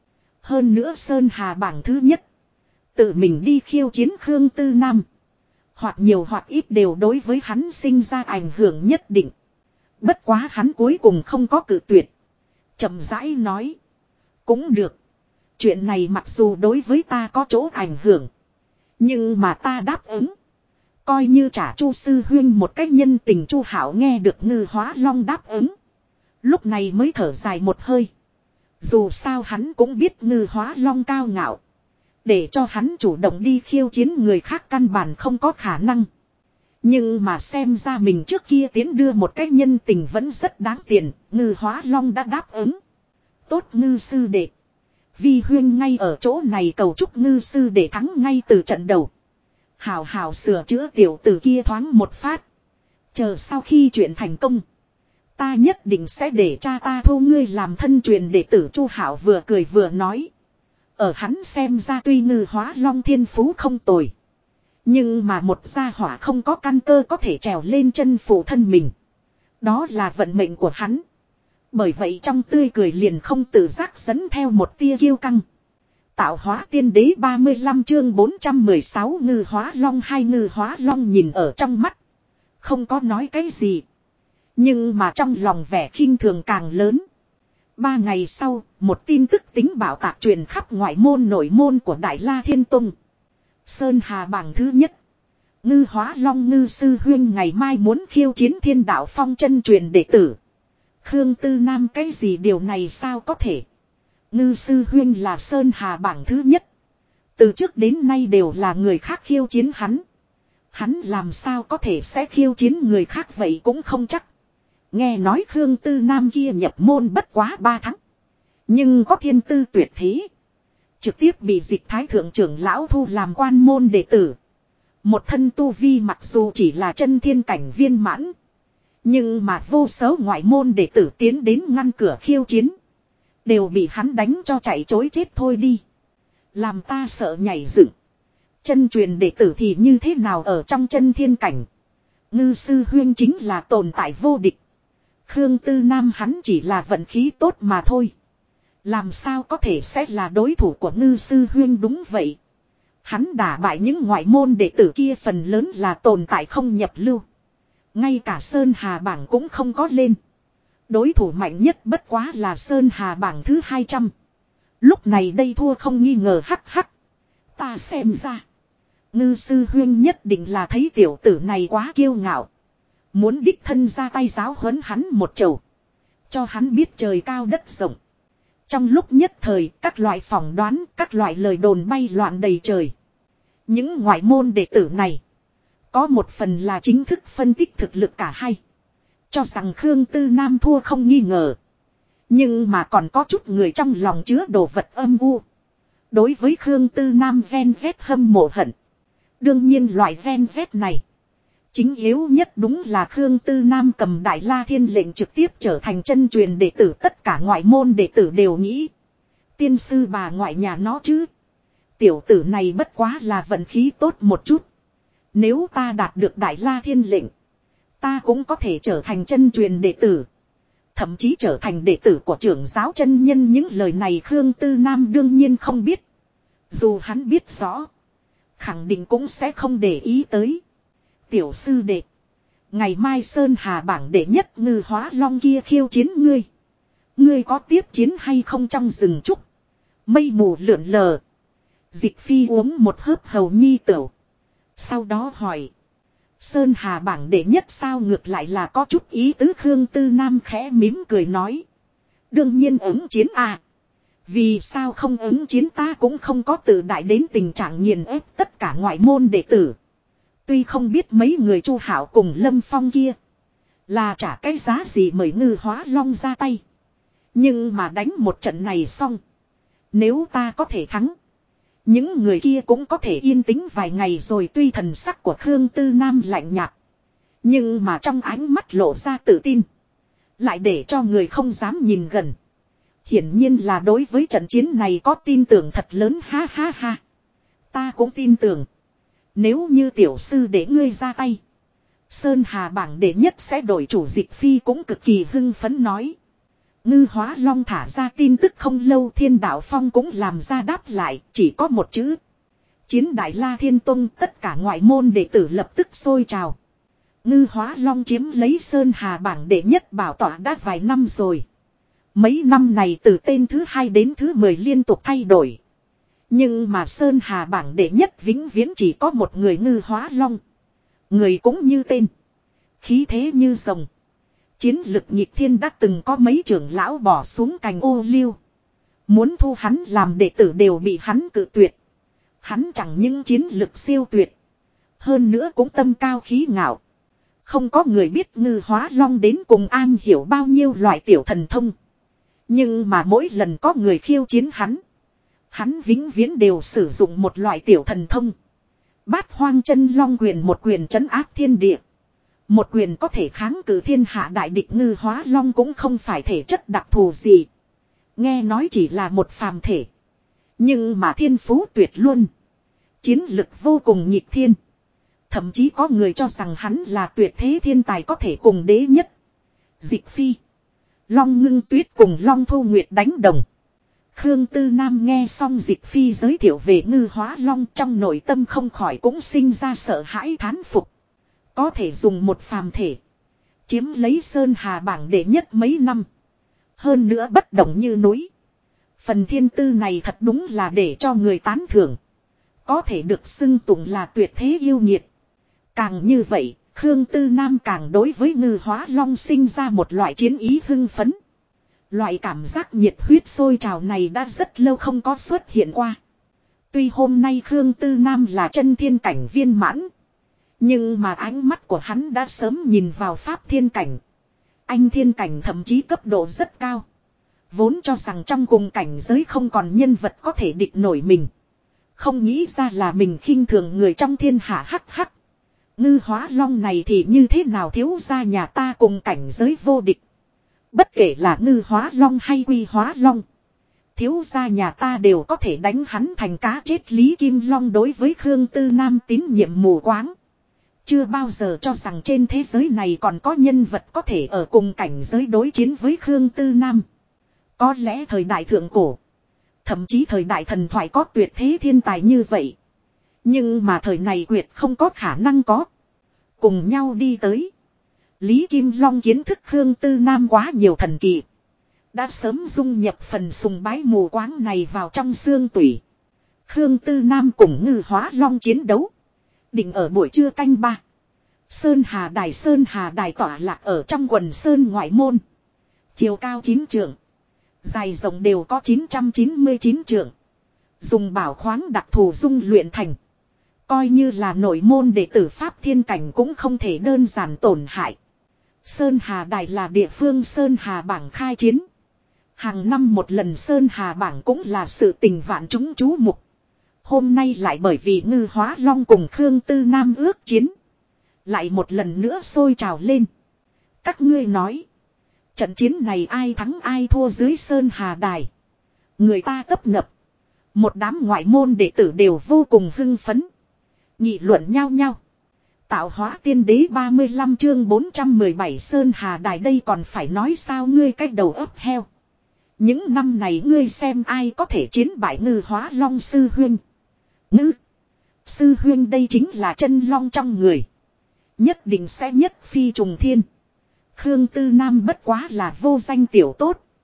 Hơn nữa Sơn Hà bảng thứ nhất. Tự mình đi khiêu chiến Khương Tư Nam. Hoặc nhiều hoặc ít đều đối với hắn sinh ra ảnh hưởng nhất định. Bất quá hắn cuối cùng không có cự tuyệt. Chậm rãi nói. Cũng được. Chuyện này mặc dù đối với ta có chỗ ảnh hưởng. Nhưng mà ta đáp ứng. Coi như trả Chu sư huynh một cách nhân tình. Chu Hạo nghe được Ngư Hóa Long đáp ứng. Lúc này mới thở dài một hơi. Dù sao hắn cũng biết Ngư Hóa Long cao ngạo. Để cho hắn chủ động đi khiêu chiến người khác căn bản không có khả năng. Nhưng mà xem ra mình trước kia tiến đưa một cách nhân tình vẫn rất đáng tiền. Ngư Hóa Long đã đáp ứng. Tốt Ngư sư đệ. Vi huyên ngay ở chỗ này cầu chúc Ngư sư đệ thắng ngay từ trận đầu. Hào hào sửa chữa tiểu tử kia thoáng một phát. Chờ sau khi chuyện thành công. Ta nhất định sẽ để cha ta thu ngươi làm thân truyền đệ tử. Chu Hạo vừa cười vừa nói. Ở hắn xem ra tuy Ngư Hóa Long thiên phú không tồi. Nhưng mà một gia hỏa không có căn cơ có thể trèo lên chân phụ thân mình. Đó là vận mệnh của hắn. Bởi vậy trong tươi cười liền không tự giác dẫn theo một tia kiêu căng. Tạo hóa tiên đế 35 chương 416 Ngư Hóa Long. Hai Ngư Hóa Long nhìn ở trong mắt. Không có nói cái gì. Nhưng mà trong lòng vẻ khinh thường càng lớn. 3 ngày sau, một tin tức tính bảo tạc truyền khắp ngoại môn nội môn của Đại La Thiên Tông. Sơn Hà bảng thứ nhất. Ngư Hóa Long Ngư sư huyên ngày mai muốn khiêu chiến Thiên Đạo Phong chân truyền đệ tử. Khương Tư Nam cái gì điều này sao có thể. Ngư sư huyên là Sơn Hà bảng thứ nhất. Từ trước đến nay đều là người khác khiêu chiến hắn. Hắn làm sao có thể sẽ khiêu chiến người khác vậy cũng không chắc. Nghe nói Khương Tư Nam kia nhập môn bất quá 3 tháng. Nhưng có thiên tư tuyệt thế. Trực tiếp bị Dịch Thái thượng trưởng lão thu làm quan môn đệ tử. Một thân tu vi mặc dù chỉ là chân thiên cảnh viên mãn. Nhưng mà vô số ngoại môn đệ tử tiến đến ngăn cửa khiêu chiến. Đều bị hắn đánh cho chạy chối chết thôi đi. Làm ta sợ nhảy dựng. Chân truyền đệ tử thì như thế nào ở trong chân thiên cảnh. Ngư sư huyên chính là tồn tại vô địch. Khương Tư Nam hắn chỉ là vận khí tốt mà thôi. Làm sao có thể sẽ là đối thủ của Ngư sư huyên. Đúng vậy. Hắn đả bại những ngoại môn đệ tử kia phần lớn là tồn tại không nhập lưu. Ngay cả Sơn Hà bảng cũng không có lên. Đối thủ mạnh nhất bất quá là Sơn Hà bảng thứ 200. Lúc này đây thua không nghi ngờ. Hắc hắc. Ta xem ra. Ngư sư huyên nhất định là thấy tiểu tử này quá kiêu ngạo. Muốn đích thân ra tay giáo huấn hắn một chầu. Cho hắn biết trời cao đất rộng. Trong lúc nhất thời các loại phỏng đoán, các loại lời đồn bay loạn đầy trời. Những ngoại môn đệ tử này. Có một phần là chính thức phân tích thực lực cả hai. Cho rằng Khương Tư Nam thua không nghi ngờ. Nhưng mà còn có chút người trong lòng chứa đồ vật âm u. Đối với Khương Tư Nam ven vét hâm mộ hận. Đương nhiên loại ven vét này. Chính yếu nhất đúng là Khương Tư Nam cầm Đại La Thiên lệnh trực tiếp trở thành chân truyền đệ tử. Tất cả ngoại môn đệ tử đều nghĩ. Tiên sư bà ngoại nhà nó chứ. Tiểu tử này bất quá là vận khí tốt một chút. Nếu ta đạt được Đại La Thiên lệnh. Ta cũng có thể trở thành chân truyền đệ tử. Thậm chí trở thành đệ tử của trưởng giáo chân nhân. Những lời này Khương Tư Nam đương nhiên không biết. Dù hắn biết rõ. Khẳng định cũng sẽ không để ý tới. Tiểu sư đệ. Ngày mai Sơn Hà bảng đệ nhất Ngư Hóa Long kia khiêu chiến ngươi. Ngươi có tiếp chiến hay không trong rừng trúc? Mây mù lượn lờ. Dịch phi uống một hớp hầu nhi tửu. Sau đó hỏi. Sơn Hà bảng đệ nhất sao ngược lại là có chút ý tứ. Khương Tư Nam khẽ mím cười nói. Đương nhiên ứng chiến à. Vì sao không ứng chiến, ta cũng không có tự đại đến tình trạng nghiền ép tất cả ngoại môn đệ tử. Tuy không biết mấy người Chu Hạo cùng Lâm Phong kia là trả cái giá gì mời Ngư Hóa Long ra tay. Nhưng mà đánh một trận này xong, nếu ta có thể thắng, những người kia cũng có thể yên tĩnh vài ngày rồi. Tuy thần sắc của Khương Tư Nam lạnh nhạt, nhưng mà trong ánh mắt lộ ra tự tin, lại để cho người không dám nhìn gần. Hiển nhiên là đối với trận chiến này có tin tưởng thật lớn. Ha ha ha. Ta cũng tin tưởng. Nếu như tiểu sư để ngươi ra tay, Sơn Hà bảng đệ nhất sẽ đổi chủ. Dịch phi cũng cực kỳ hưng phấn nói. Ngư Hóa Long thả ra tin tức không lâu, Thiên Đạo Phong cũng làm ra đáp lại, chỉ có một chữ. Chiến Đại La Thiên Tông. Tất cả ngoại môn đệ tử lập tức sôi trào. Ngư Hóa Long chiếm lấy Sơn Hà bảng đệ nhất bảo tọa đã vài năm rồi. Mấy năm này từ tên thứ 2 đến thứ 10 liên tục thay đổi. Nhưng mà Sơn Hà bảng đệ nhất vĩnh viễn chỉ có một người, Ngư Hóa Long. Người cũng như tên, khí thế như rồng. Chiến lực nhịp thiên, đã từng có mấy trưởng lão bỏ xuống cành ô liu. Muốn thu hắn làm đệ tử đều bị hắn cự tuyệt. Hắn chẳng những chiến lực siêu tuyệt, hơn nữa cũng tâm cao khí ngạo. Không có người biết Ngư Hóa Long đến cùng am hiểu bao nhiêu loại tiểu thần thông. Nhưng mà mỗi lần có người khiêu chiến hắn vĩnh viễn đều sử dụng một loại tiểu thần thông. Bát Hoang Chân Long quyền, một quyền trấn áp thiên địa. Một quyền có thể kháng cự thiên hạ đại địch. Ngư Hóa Long cũng không phải thể chất đặc thù gì. Nghe nói chỉ là một phàm thể. Nhưng mà thiên phú tuyệt luôn. Chiến lực vô cùng nghịch thiên. Thậm chí có người cho rằng hắn là tuyệt thế thiên tài, có thể cùng đế nhất, Dịch phi, Long Ngưng Tuyết cùng Long Thu Nguyệt đánh đồng. Khương Tư Nam nghe xong Dịch phi giới thiệu về Ngư Hóa Long, trong nội tâm không khỏi cũng sinh ra sợ hãi thán phục. Có thể dùng một phàm thể chiếm lấy Sơn Hà bảng đệ nhất mấy năm, hơn nữa bất động như núi. Phần thiên tư này thật đúng là để cho người tán thưởng. Có thể được xưng tụng là tuyệt thế yêu nghiệt. Càng như vậy, Khương Tư Nam càng đối với Ngư Hóa Long sinh ra một loại chiến ý hưng phấn. Loại cảm giác nhiệt huyết sôi trào này đã rất lâu không có xuất hiện qua. Tuy hôm nay Khương Tư Nam là chân thiên cảnh viên mãn, nhưng mà ánh mắt của hắn đã sớm nhìn vào pháp thiên cảnh, anh thiên cảnh, thậm chí cấp độ rất cao. Vốn cho rằng trong cùng cảnh giới không còn nhân vật có thể địch nổi mình. Không nghĩ ra là mình khinh thường người trong thiên hạ. Hắc hắc. Ngư Hóa Long này thì như thế nào, thiếu gia nhà ta cùng cảnh giới vô địch. Bất kể là Ngư Hóa Long hay Quy Hóa Long, thiếu gia nhà ta đều có thể đánh hắn thành cá chết. Lý Kim Long đối với Khương Tư Nam tín nhiệm mù quáng. Chưa bao giờ cho rằng trên thế giới này còn có nhân vật có thể ở cùng cảnh giới đối chiến với Khương Tư Nam. Có lẽ thời đại thượng cổ, thậm chí thời đại thần thoại có tuyệt thế thiên tài như vậy. Nhưng mà thời này quyệt không có khả năng có. Cùng nhau đi tới, Lý Kim Long kiến thức Khương Tư Nam quá nhiều thần kỳ, đã sớm dung nhập phần sùng bái mù quáng này vào trong xương tủy. Khương Tư Nam cùng Ngư Hóa Long chiến đấu định ở buổi trưa canh 3. Sơn Hà Đài tỏa lạc ở trong quần sơn ngoại môn. Chiều cao 9 trượng, dài rộng đều có 999 trượng. Dùng bảo khoáng đặc thù dung luyện thành. Coi như là nội môn đệ tử pháp thiên cảnh cũng không thể đơn giản tổn hại. Sơn Hà Đài là địa phương Sơn Hà bảng khai chiến. Hàng năm một lần Sơn Hà bảng cũng là sự tình vạn chúng chú mục. Hôm nay lại bởi vì Ngư Hóa Long cùng Khương Tư Nam ước chiến, lại một lần nữa sôi trào lên. Các ngươi nói, trận chiến này ai thắng ai thua dưới Sơn Hà Đài? Người ta tấp nập. Một đám ngoại môn đệ tử đều vô cùng hưng phấn, nghị luận nhau nhau. Tạo hóa tiên đế 35 chương 417 Sơn Hà Đài đây còn phải nói sao, ngươi cách đầu ấp heo. Những năm này ngươi xem ai có thể chiến bại Ngư Hóa Long sư huynh. Ngư sư huynh đây chính là chân long trong người, nhất định sẽ nhất phi trùng thiên. Khương Tư Nam bất quá là vô danh tiểu tốt,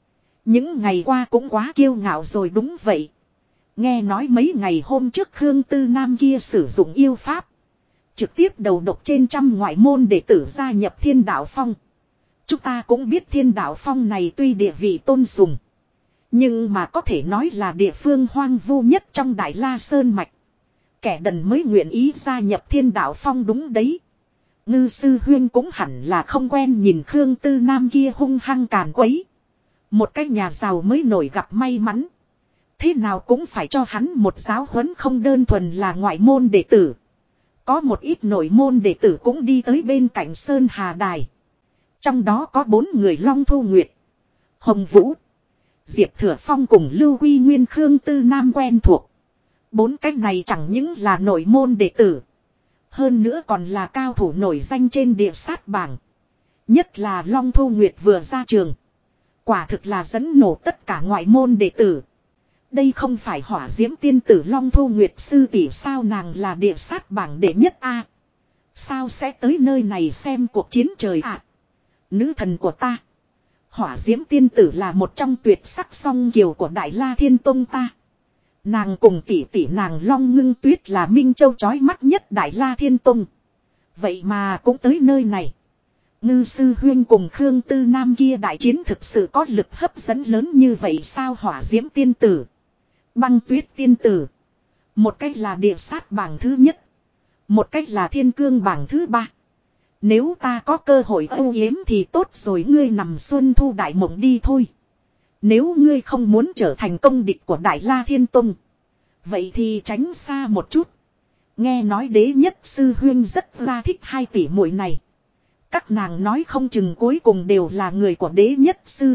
Những ngày qua cũng quá kiêu ngạo rồi đúng vậy. Nghe nói mấy ngày hôm trước Khương Tư Nam kia sử dụng yêu pháp. Trực tiếp đầu độc trên trăm ngoại môn đệ tử gia nhập Thiên Đạo Phong. Chúng ta cũng biết Thiên Đạo Phong này tuy địa vị tôn sùng. Nhưng mà có thể nói là địa phương hoang vu nhất trong Đại La Sơn Mạch. Kẻ đần mới nguyện ý gia nhập Thiên Đạo Phong đúng đấy. Ngư sư huyên cũng hẳn là không quen nhìn Khương Tư Nam kia hung hăng càn quấy. Một cái nhà giàu mới nổi gặp may mắn. Thế nào cũng phải cho hắn một giáo huấn không đơn thuần là ngoại môn đệ tử. Có một ít nội môn đệ tử cũng đi tới bên cạnh Sơn Hà Đài. Trong đó có 4 người Long Thu Nguyệt, Hồng Vũ, Diệp Thừa Phong cùng Lưu Huy Nguyên Khương Tư Nam quen thuộc. 4 cái này chẳng những là nội môn đệ tử. Hơn nữa còn là cao thủ nổi danh trên địa sát bảng. Nhất là Long Thu Nguyệt vừa ra trường. Quả thực là dẫn nổ tất cả ngoại môn đệ tử. Đây không phải hỏa diễm tiên tử Long Thu Nguyệt sư tỷ sao, nàng là địa sát bảng đệ nhất a. Sao sẽ tới nơi này xem cuộc chiến trời ạ? Nữ thần của ta. Hỏa diễm tiên tử là một trong tuyệt sắc song kiều của Đại La Thiên Tông ta. Nàng cùng tỷ tỷ nàng Long Ngưng Tuyết là minh châu chói mắt nhất Đại La Thiên Tông. Vậy mà cũng tới nơi này. Ngư sư huyên cùng Khương Tư Nam kia đại chiến thực sự có lực hấp dẫn lớn như vậy sao? Hỏa diễm tiên tử, Băng Tuyết tiên tử, một cách là địa sát bảng thứ nhất, một cách là thiên cương bảng thứ 3. Nếu ta có cơ hội âu yếm thì tốt rồi, ngươi nằm xuân thu đại mộng đi thôi. Nếu ngươi không muốn trở thành công địch của Đại La Thiên Tông, vậy thì tránh xa một chút. Nghe nói đế nhất sư huyên rất là thích 2 tỷ muội này. Các nàng nói không chừng cuối cùng đều là người của đế nhất sư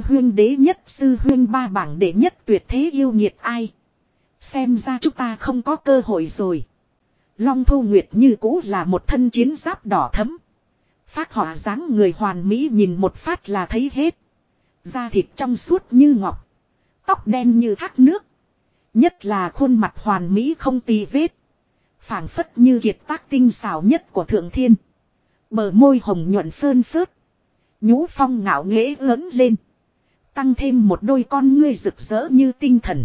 huyên 3 bảng đệ nhất tuyệt thế yêu nghiệt ai. Xem ra chúng ta không có cơ hội rồi. Long Thu Nguyệt như cũ là một thân chiến giáp đỏ thẫm. Phác họa dáng người hoàn mỹ, nhìn một phát là thấy hết. Da thịt trong suốt như ngọc, tóc đen như thác nước. Nhất là khuôn mặt hoàn mỹ không tì vết, phảng phất như kiệt tác tinh xảo nhất của thượng thiên. Bờ môi hồng nhuận phơn phớt, nhũ phong ngạo nghễ ớn lên. Tăng thêm một đôi con ngươi rực rỡ như tinh thần,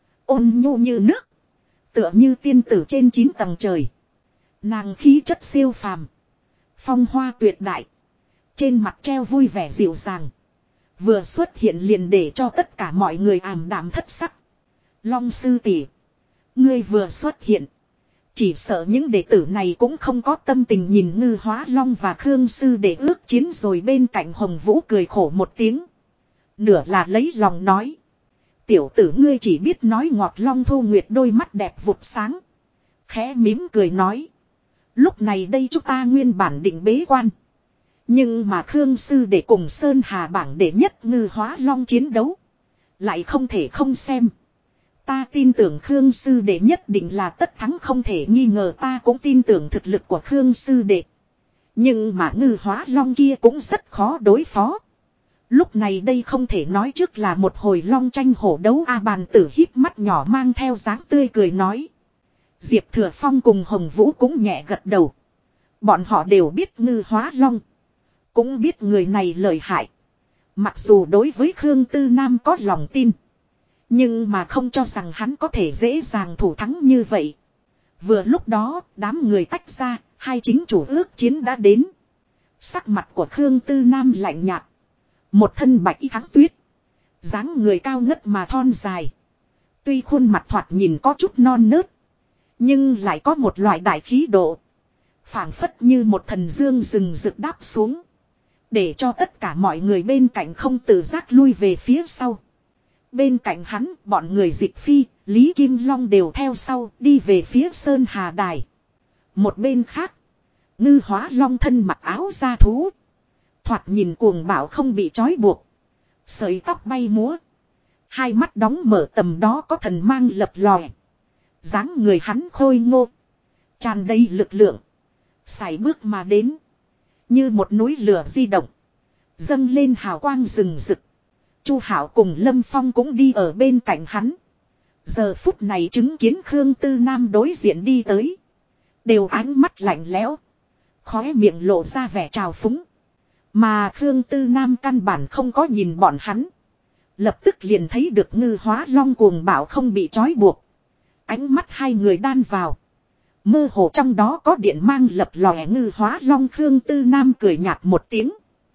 ôn nhu như nước, tựa như tiên tử trên 9 tầng trời. Nàng khí chất siêu phàm, phong hoa tuyệt đại, trên mặt treo vui vẻ dịu dàng. Vừa xuất hiện liền để cho tất cả mọi người ảm đạm thất sắc. Long sư tỷ, ngươi vừa xuất hiện, chỉ sợ những đệ tử này cũng không có tâm tình nhìn Ngư Hóa Long và Khương sư để ước chiến rồi. Bên cạnh Hồng Vũ cười khổ một tiếng, nửa là lấy lòng nói: tiểu tử ngươi chỉ biết nói ngọt. Long Thu Nguyệt đôi mắt đẹp vụt sáng, khẽ mím cười nói: lúc này đây chúng ta nguyên bản định bế quan, nhưng mà Khương sư để cùng Sơn Hà bảng đệ nhất Ngư Hóa Long chiến đấu, lại không thể không xem. Ta tin tưởng Khương sư đệ nhất định là tất thắng không thể nghi ngờ, ta cũng tin tưởng thực lực của Khương sư đệ. Nhưng mà Ngư Hóa Long kia cũng rất khó đối phó. Lúc này đây không thể nói trước là một hồi long tranh hổ đấu a. Bàn tử híp mắt nhỏ mang theo dáng tươi cười nói. Diệp Thừa Phong cùng Hồng Vũ cũng nhẹ gật đầu. Bọn họ đều biết Ngư Hóa Long, cũng biết người này lợi hại. Mặc dù đối với Khương Tư Nam có lòng tin, nhưng mà không cho rằng hắn có thể dễ dàng thủ thắng như vậy. Vừa lúc đó, đám người tách ra, 2 chính chủ ước chiến đã đến. Sắc mặt của Khương Tư Nam lạnh nhạt, một thân bạch y thắng tuyết, dáng người cao ngất mà thon dài. Tuy khuôn mặt thoạt nhìn có chút non nớt, nhưng lại có một loại đại khí độ, phảng phất như một thần dương rừng rực đáp xuống, để cho tất cả mọi người bên cạnh không tự giác lui về phía sau. Bên cạnh hắn, bọn người Dịch Phi, Lý Kim Long đều theo sau, đi về phía Sơn Hà Đài. Một bên khác, Ngư Hóa Long thân mặc áo da thú, thoạt nhìn cuồng bạo không bị trói buộc, sợi tóc bay múa, hai mắt đóng mở tầm đó có thần mang lập lòe. Dáng người hắn khôi ngô, tràn đầy lực lượng, sải bước mà đến, như một núi lửa di động, dâng lên hào quang rừng rực. Chu Hạo cùng Lâm Phong cũng đi ở bên cạnh hắn. Giờ phút này chứng kiến Khương Tư Nam đối diện đi tới, đều ánh mắt lạnh lẽo, khóe miệng lộ ra vẻ trào phúng. Mà Khương Tư Nam căn bản không có nhìn bọn hắn, Lập tức liền thấy được Ngư Hóa Long cuồng bạo không bị trói buộc. Ánh mắt hai người đan vào. Mơ hồ trong đó có điện mang lập lòe. Ngư Hóa Long Khương Tư Nam cười nhạt một tiếng.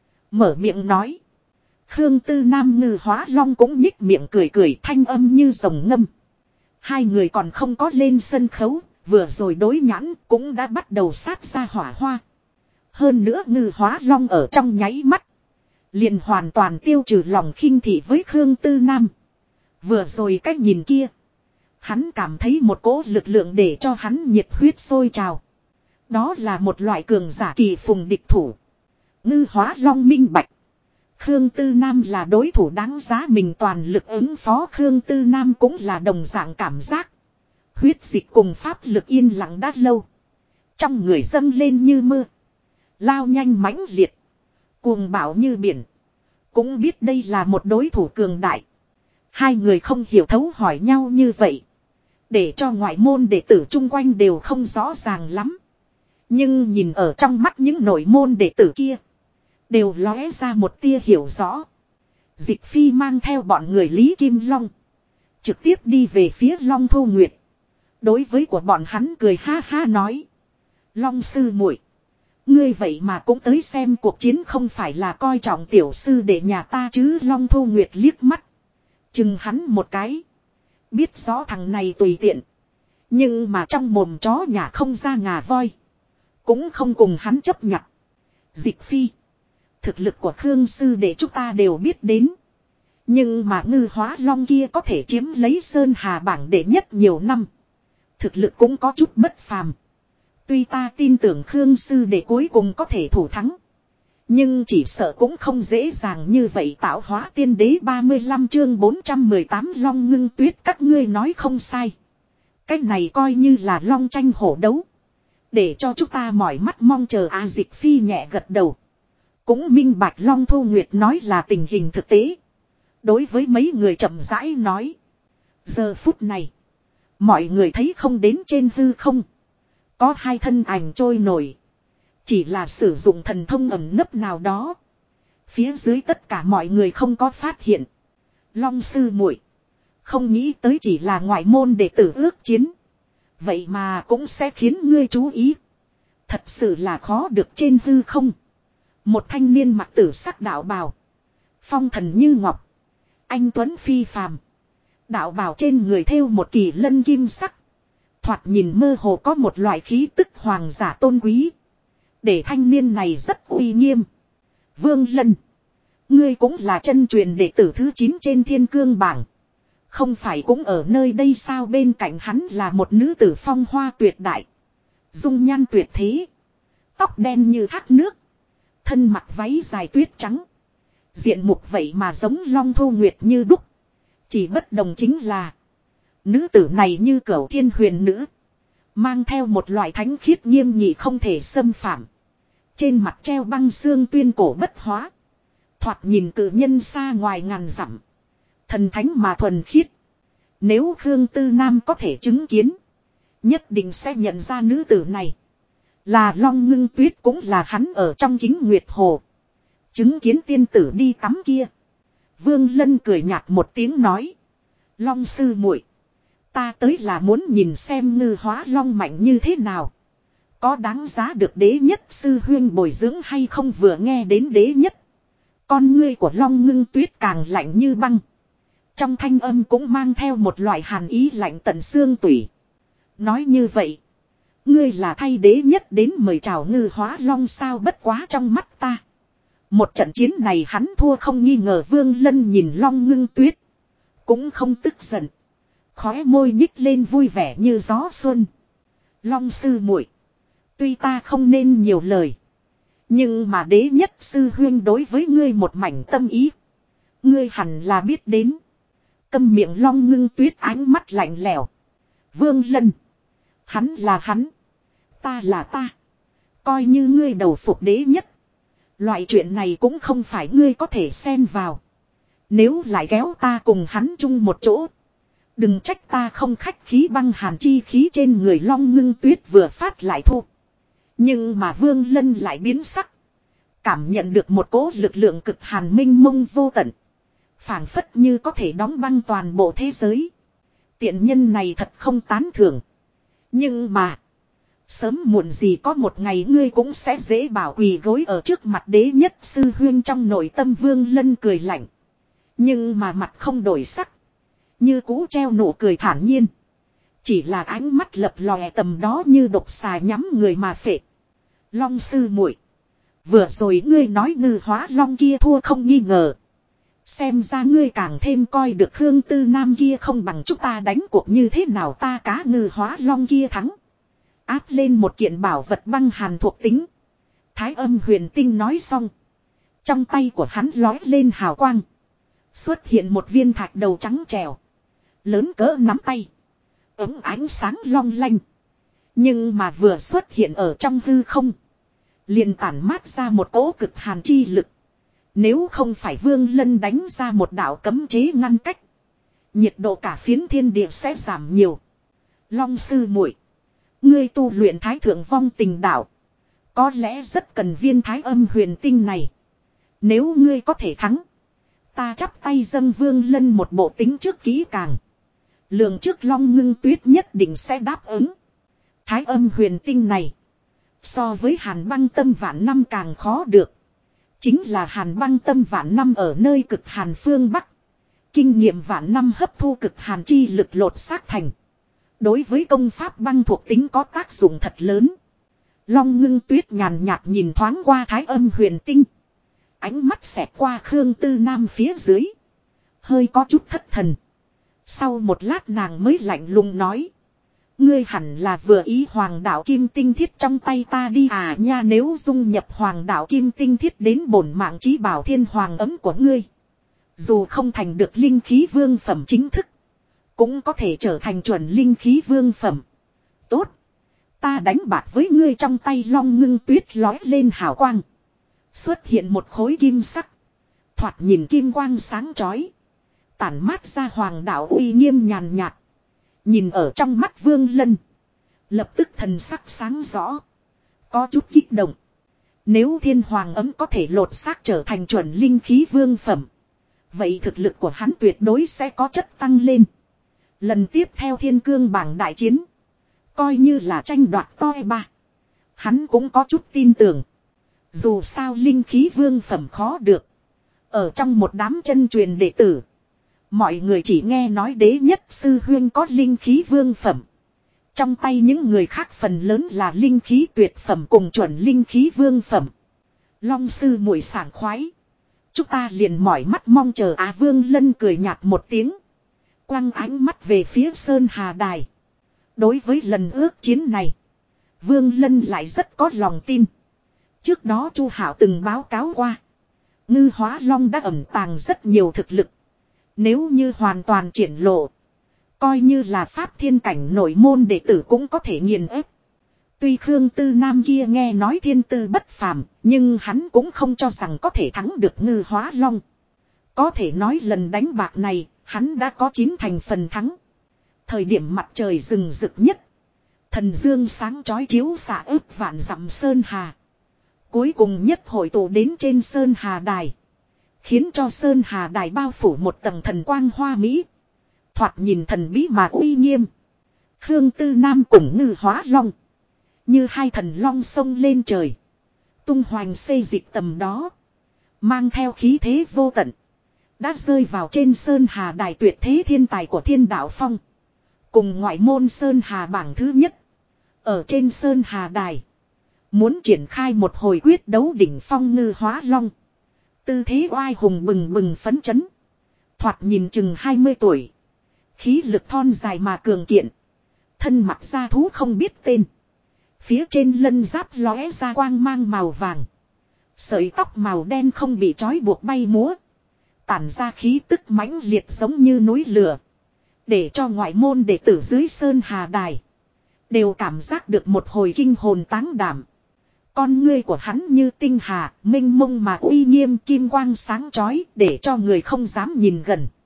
Mở miệng nói. Khương Tư Nam Ngư Hóa Long cũng nhích miệng cười cười, thanh âm như rồng ngâm. Hai người còn không có lên sân khấu, vừa rồi đối nhãn cũng đã bắt đầu sát ra hỏa hoa. Hơn nữa Ngư Hóa Long ở trong nháy mắt liền hoàn toàn tiêu trừ lòng khinh thị với Khương Tư Nam. Vừa rồi cách nhìn kia, hắn cảm thấy một cỗ lực lượng để cho hắn nhiệt huyết sôi trào. Đó là một loại cường giả kỳ phùng địch thủ. Ngư Hóa Long minh bạch. Khương Tư Nam là đối thủ đáng giá mình toàn lực ứng phó. Khương Tư Nam cũng là đồng dạng cảm giác. Huyết dịch cùng pháp lực yên lặng đã lâu. Trong người dâng lên như mưa. Lao nhanh mãnh liệt. Cuồng bạo như biển. Cũng biết đây là một đối thủ cường đại. Hai người không hiểu thấu hỏi nhau như vậy. Để cho ngoại môn đệ tử chung quanh đều không rõ ràng lắm. Nhưng nhìn ở trong mắt những nội môn đệ tử kia. Đều lóe ra một tia hiểu rõ. Dịch Phi mang theo bọn người Lý Kim Long. Trực tiếp đi về phía Long Thu Nguyệt. Đối với của bọn hắn cười ha ha nói. Long sư muội, ngươi vậy mà cũng tới xem cuộc chiến, không phải là coi trọng tiểu sư để nhà ta chứ? Long Thu Nguyệt liếc mắt. Chừng hắn một cái. Biết rõ thằng này tùy tiện. Nhưng mà trong mồm chó nhà không ra ngà voi. Cũng không cùng hắn chấp nhận. Dịch Phi. Thực lực của Khương sư đệ chúng ta đều biết đến. Nhưng mà Ngư Hóa Long kia có thể chiếm lấy Sơn Hà bảng đệ nhất nhiều năm. Thực lực cũng có chút bất phàm. Tuy ta tin tưởng Khương sư đệ cuối cùng có thể thủ thắng. Nhưng chỉ sợ cũng không dễ dàng như vậy. Tạo hóa tiên đế 35 chương 418 Long Ngưng Tuyết, các ngươi nói không sai. Cái này coi như là long tranh hổ đấu. Để cho chúng ta mỏi mắt mong chờ. Dịch Phi nhẹ gật đầu. Cũng minh bạch Long Thu Nguyệt nói là tình hình thực tế. Đối với mấy người chậm rãi nói. Giờ phút này. Mọi người thấy không đến trên hư không. Có hai thân ảnh trôi nổi. Chỉ là sử dụng thần thông ẩn nấp nào đó. Phía dưới tất cả mọi người không có phát hiện. Long sư muội, không nghĩ tới chỉ là ngoại môn đệ tử ước chiến. Vậy mà cũng sẽ khiến ngươi chú ý. Thật sự là khó được. Trên hư không. Một thanh niên mặc tử sắc đạo bào. Phong thần như ngọc. Anh tuấn phi phàm. Đạo bào trên người thêu một kỳ lân kim sắc. Thoạt nhìn mơ hồ có một loại khí tức hoàng giả tôn quý. Để thanh niên này rất uy nghiêm. Vương Lân. Ngươi cũng là chân truyền đệ tử thứ 9 trên thiên cương bảng. Không phải cũng ở nơi đây sao? Bên cạnh hắn là một nữ tử phong hoa tuyệt đại. Dung nhan tuyệt thế. Tóc đen như thác nước. Thân mặc váy dài tuyết trắng. Diện mục vậy mà giống Long Thu Nguyệt như đúc. Chỉ bất đồng chính là nữ tử này như cửu thiên huyền nữ. Mang theo một loại thánh khiết nghiêm nghị không thể xâm phạm. Trên mặt treo băng xương tuyên cổ bất hóa. Thoạt nhìn cử nhân xa ngoài ngàn dặm. Thần thánh mà thuần khiết. Nếu Khương Tư Nam có thể chứng kiến. Nhất định sẽ nhận ra nữ tử này. Là Long Ngưng Tuyết, cũng là hắn ở trong Kính Nguyệt Hồ. Chứng kiến tiên tử đi tắm kia. Vương Lân cười nhạt một tiếng nói. Long sư muội, ta tới là muốn nhìn xem Ngư Hóa Long mạnh như thế nào. Có đáng giá được đế nhất sư huyên bồi dưỡng hay không? Vừa nghe đến đế nhất. Con ngươi của Long Ngưng Tuyết càng lạnh như băng. Trong thanh âm cũng mang theo một loại hàn ý lạnh tận xương tủy. Nói như vậy. Ngươi là thay đế nhất đến mời chào Ngư Hóa Long sao? Bất quá trong mắt ta. Một trận chiến này hắn thua không nghi ngờ. Vương Lân nhìn Long Ngưng Tuyết. Cũng không tức giận. Khóe môi nhích lên vui vẻ như gió xuân. Long sư muội, tuy ta không nên nhiều lời. Nhưng mà đế nhất sư huyên đối với ngươi một mảnh tâm ý. Ngươi hẳn là biết đến. Câm miệng. Long Ngưng Tuyết ánh mắt lạnh lẽo. Vương Lân. Hắn là hắn. Ta là ta. Coi như ngươi đầu phục đế nhất. Loại chuyện này cũng không phải ngươi có thể xen vào. Nếu lại kéo ta cùng hắn chung một chỗ. Đừng trách ta không khách khí. Băng hàn chi khí trên người Long Ngưng Tuyết vừa phát lại thu. Nhưng mà Vương Lân lại biến sắc. Cảm nhận được một cỗ lực lượng cực hàn minh mông vô tận. Phảng phất như có thể đóng băng toàn bộ thế giới. Tiện nhân này thật không tán thưởng. Nhưng mà. Sớm muộn gì có một ngày ngươi cũng sẽ dễ bảo quỳ gối ở trước mặt đế nhất sư huyên, trong nội tâm Vương Lân cười lạnh. Nhưng mà mặt không đổi sắc. Như cũ treo nụ cười thản nhiên. Chỉ là ánh mắt lập lòe tầm đó như độc xà nhắm người mà phệ. Long sư muội, vừa rồi ngươi nói Ngư Hóa Long kia thua không nghi ngờ. Xem ra ngươi càng thêm coi được Khương Tư Nam kia không bằng, chúng ta đánh cuộc như thế nào ta cá Ngư Hóa Long kia thắng. Áp lên một kiện bảo vật băng hàn thuộc tính. Thái Âm Huyền Tinh nói xong. Trong tay của hắn lói lên hào quang. Xuất hiện một viên thạch đầu trắng trẻo. Lớn cỡ nắm tay. Ống ánh sáng long lanh. Nhưng mà vừa xuất hiện ở trong hư không. Liền tản mát ra một cỗ cực hàn chi lực. Nếu không phải Vương Lân đánh ra một đạo cấm chế ngăn cách. Nhiệt độ cả phiến thiên địa sẽ giảm nhiều. Long sư muội, ngươi tu luyện Thái Thượng Vong Tình Đạo. Có lẽ rất cần viên Thái Âm Huyền Tinh này. Nếu ngươi có thể thắng. Ta chắp tay dâng Vương Lân một bộ tính trước kỹ càng. Lường trước Long Ngưng Tuyết nhất định sẽ đáp ứng. Thái Âm Huyền Tinh này. So với Hàn Băng Tâm Vạn Năm càng khó được. Chính là Hàn Băng Tâm Vạn Năm ở nơi cực Hàn phương Bắc. Kinh nghiệm vạn năm hấp thu cực hàn chi lực lột xác thành. Đối với công pháp băng thuộc tính có tác dụng thật lớn. Long Ngưng Tuyết nhàn nhạt nhìn thoáng qua Thái Âm Huyền Tinh. Ánh mắt xẹt qua Khương Tư Nam phía dưới. Hơi có chút thất thần. Sau một lát nàng mới lạnh lùng nói. Ngươi hẳn là vừa ý Hoàng đạo Kim Tinh Thiết trong tay ta đi à nha, nếu dung nhập Hoàng đạo Kim Tinh Thiết đến bổn mạng chí bảo Thiên Hoàng ấm của ngươi. Dù không thành được linh khí vương phẩm chính thức. Cũng có thể trở thành chuẩn linh khí vương phẩm. Tốt. Ta đánh bạc với ngươi. Trong tay Long Ngưng Tuyết lói lên hào quang. Xuất hiện một khối kim sắc. Thoạt nhìn kim quang sáng chói. Tản mát ra hoàng đạo uy nghiêm nhàn nhạt. Nhìn ở trong mắt Vương Lân. Lập tức thần sắc sáng rõ. Có chút kích động. Nếu Thiên Hoàng ấm có thể lột xác trở thành chuẩn linh khí vương phẩm. Vậy thực lực của hắn tuyệt đối sẽ có chất tăng lên. Lần tiếp theo Thiên Cương bảng đại chiến. Coi như là tranh đoạt toi ba. Hắn cũng có chút tin tưởng. Dù sao linh khí vương phẩm khó được. Ở trong một đám chân truyền đệ tử. Mọi người chỉ nghe nói đế nhất sư huyên có linh khí vương phẩm. Trong tay những người khác phần lớn là linh khí tuyệt phẩm cùng chuẩn linh khí vương phẩm. Long sư muội sảng khoái. Chúng ta liền mỏi mắt mong chờ. Vương Lân cười nhạt một tiếng. Quăng ánh mắt về phía Sơn Hà Đài. Đối với lần ước chiến này. Vương Lân lại rất có lòng tin. Trước đó Chu Hạo từng báo cáo qua. Ngư Hóa Long đã ẩn tàng rất nhiều thực lực. Nếu như hoàn toàn triển lộ. Coi như là pháp thiên cảnh nội môn đệ tử cũng có thể nghiền ép. Tuy Khương Tư Nam kia nghe nói thiên tư bất phàm. Nhưng hắn cũng không cho rằng có thể thắng được Ngư Hóa Long. Có thể nói lần đánh bạc này. Hắn đã có 9 thành phần thắng. Thời điểm mặt trời rừng rực nhất. Thần dương sáng chói chiếu xạ ức vạn dặm Sơn Hà. Cuối cùng nhất hội tụ đến trên Sơn Hà Đài. Khiến cho Sơn Hà Đài bao phủ một tầng thần quang hoa mỹ. Thoạt nhìn thần bí mà uy nghiêm. Khương Tư Nam cùng Ngư Hóa Long. Như hai thần long sông lên trời. Tung hoành xây dịch tầm đó. Mang theo khí thế vô tận. Đã rơi vào trên Sơn Hà Đài tuyệt thế thiên tài của Thiên Đạo Phong. Cùng ngoại môn Sơn Hà bảng thứ nhất. Ở trên Sơn Hà Đài. Muốn triển khai một hồi quyết đấu đỉnh phong. Ngư Hóa Long. Tư thế oai hùng bừng bừng phấn chấn. Thoạt nhìn chừng 20 tuổi. Khí lực thon dài mà cường kiện. Thân mặc da thú không biết tên. Phía trên lân giáp lóe ra quang mang màu vàng. Sợi tóc màu đen không bị trói buộc bay múa. Tản ra khí tức mãnh liệt giống như núi lửa. Để cho ngoại môn đệ tử dưới Sơn Hà Đài. Đều cảm giác được một hồi kinh hồn táng đảm. Con ngươi của hắn như tinh hà, minh mông mà uy nghiêm kim quang sáng chói để cho người không dám nhìn gần.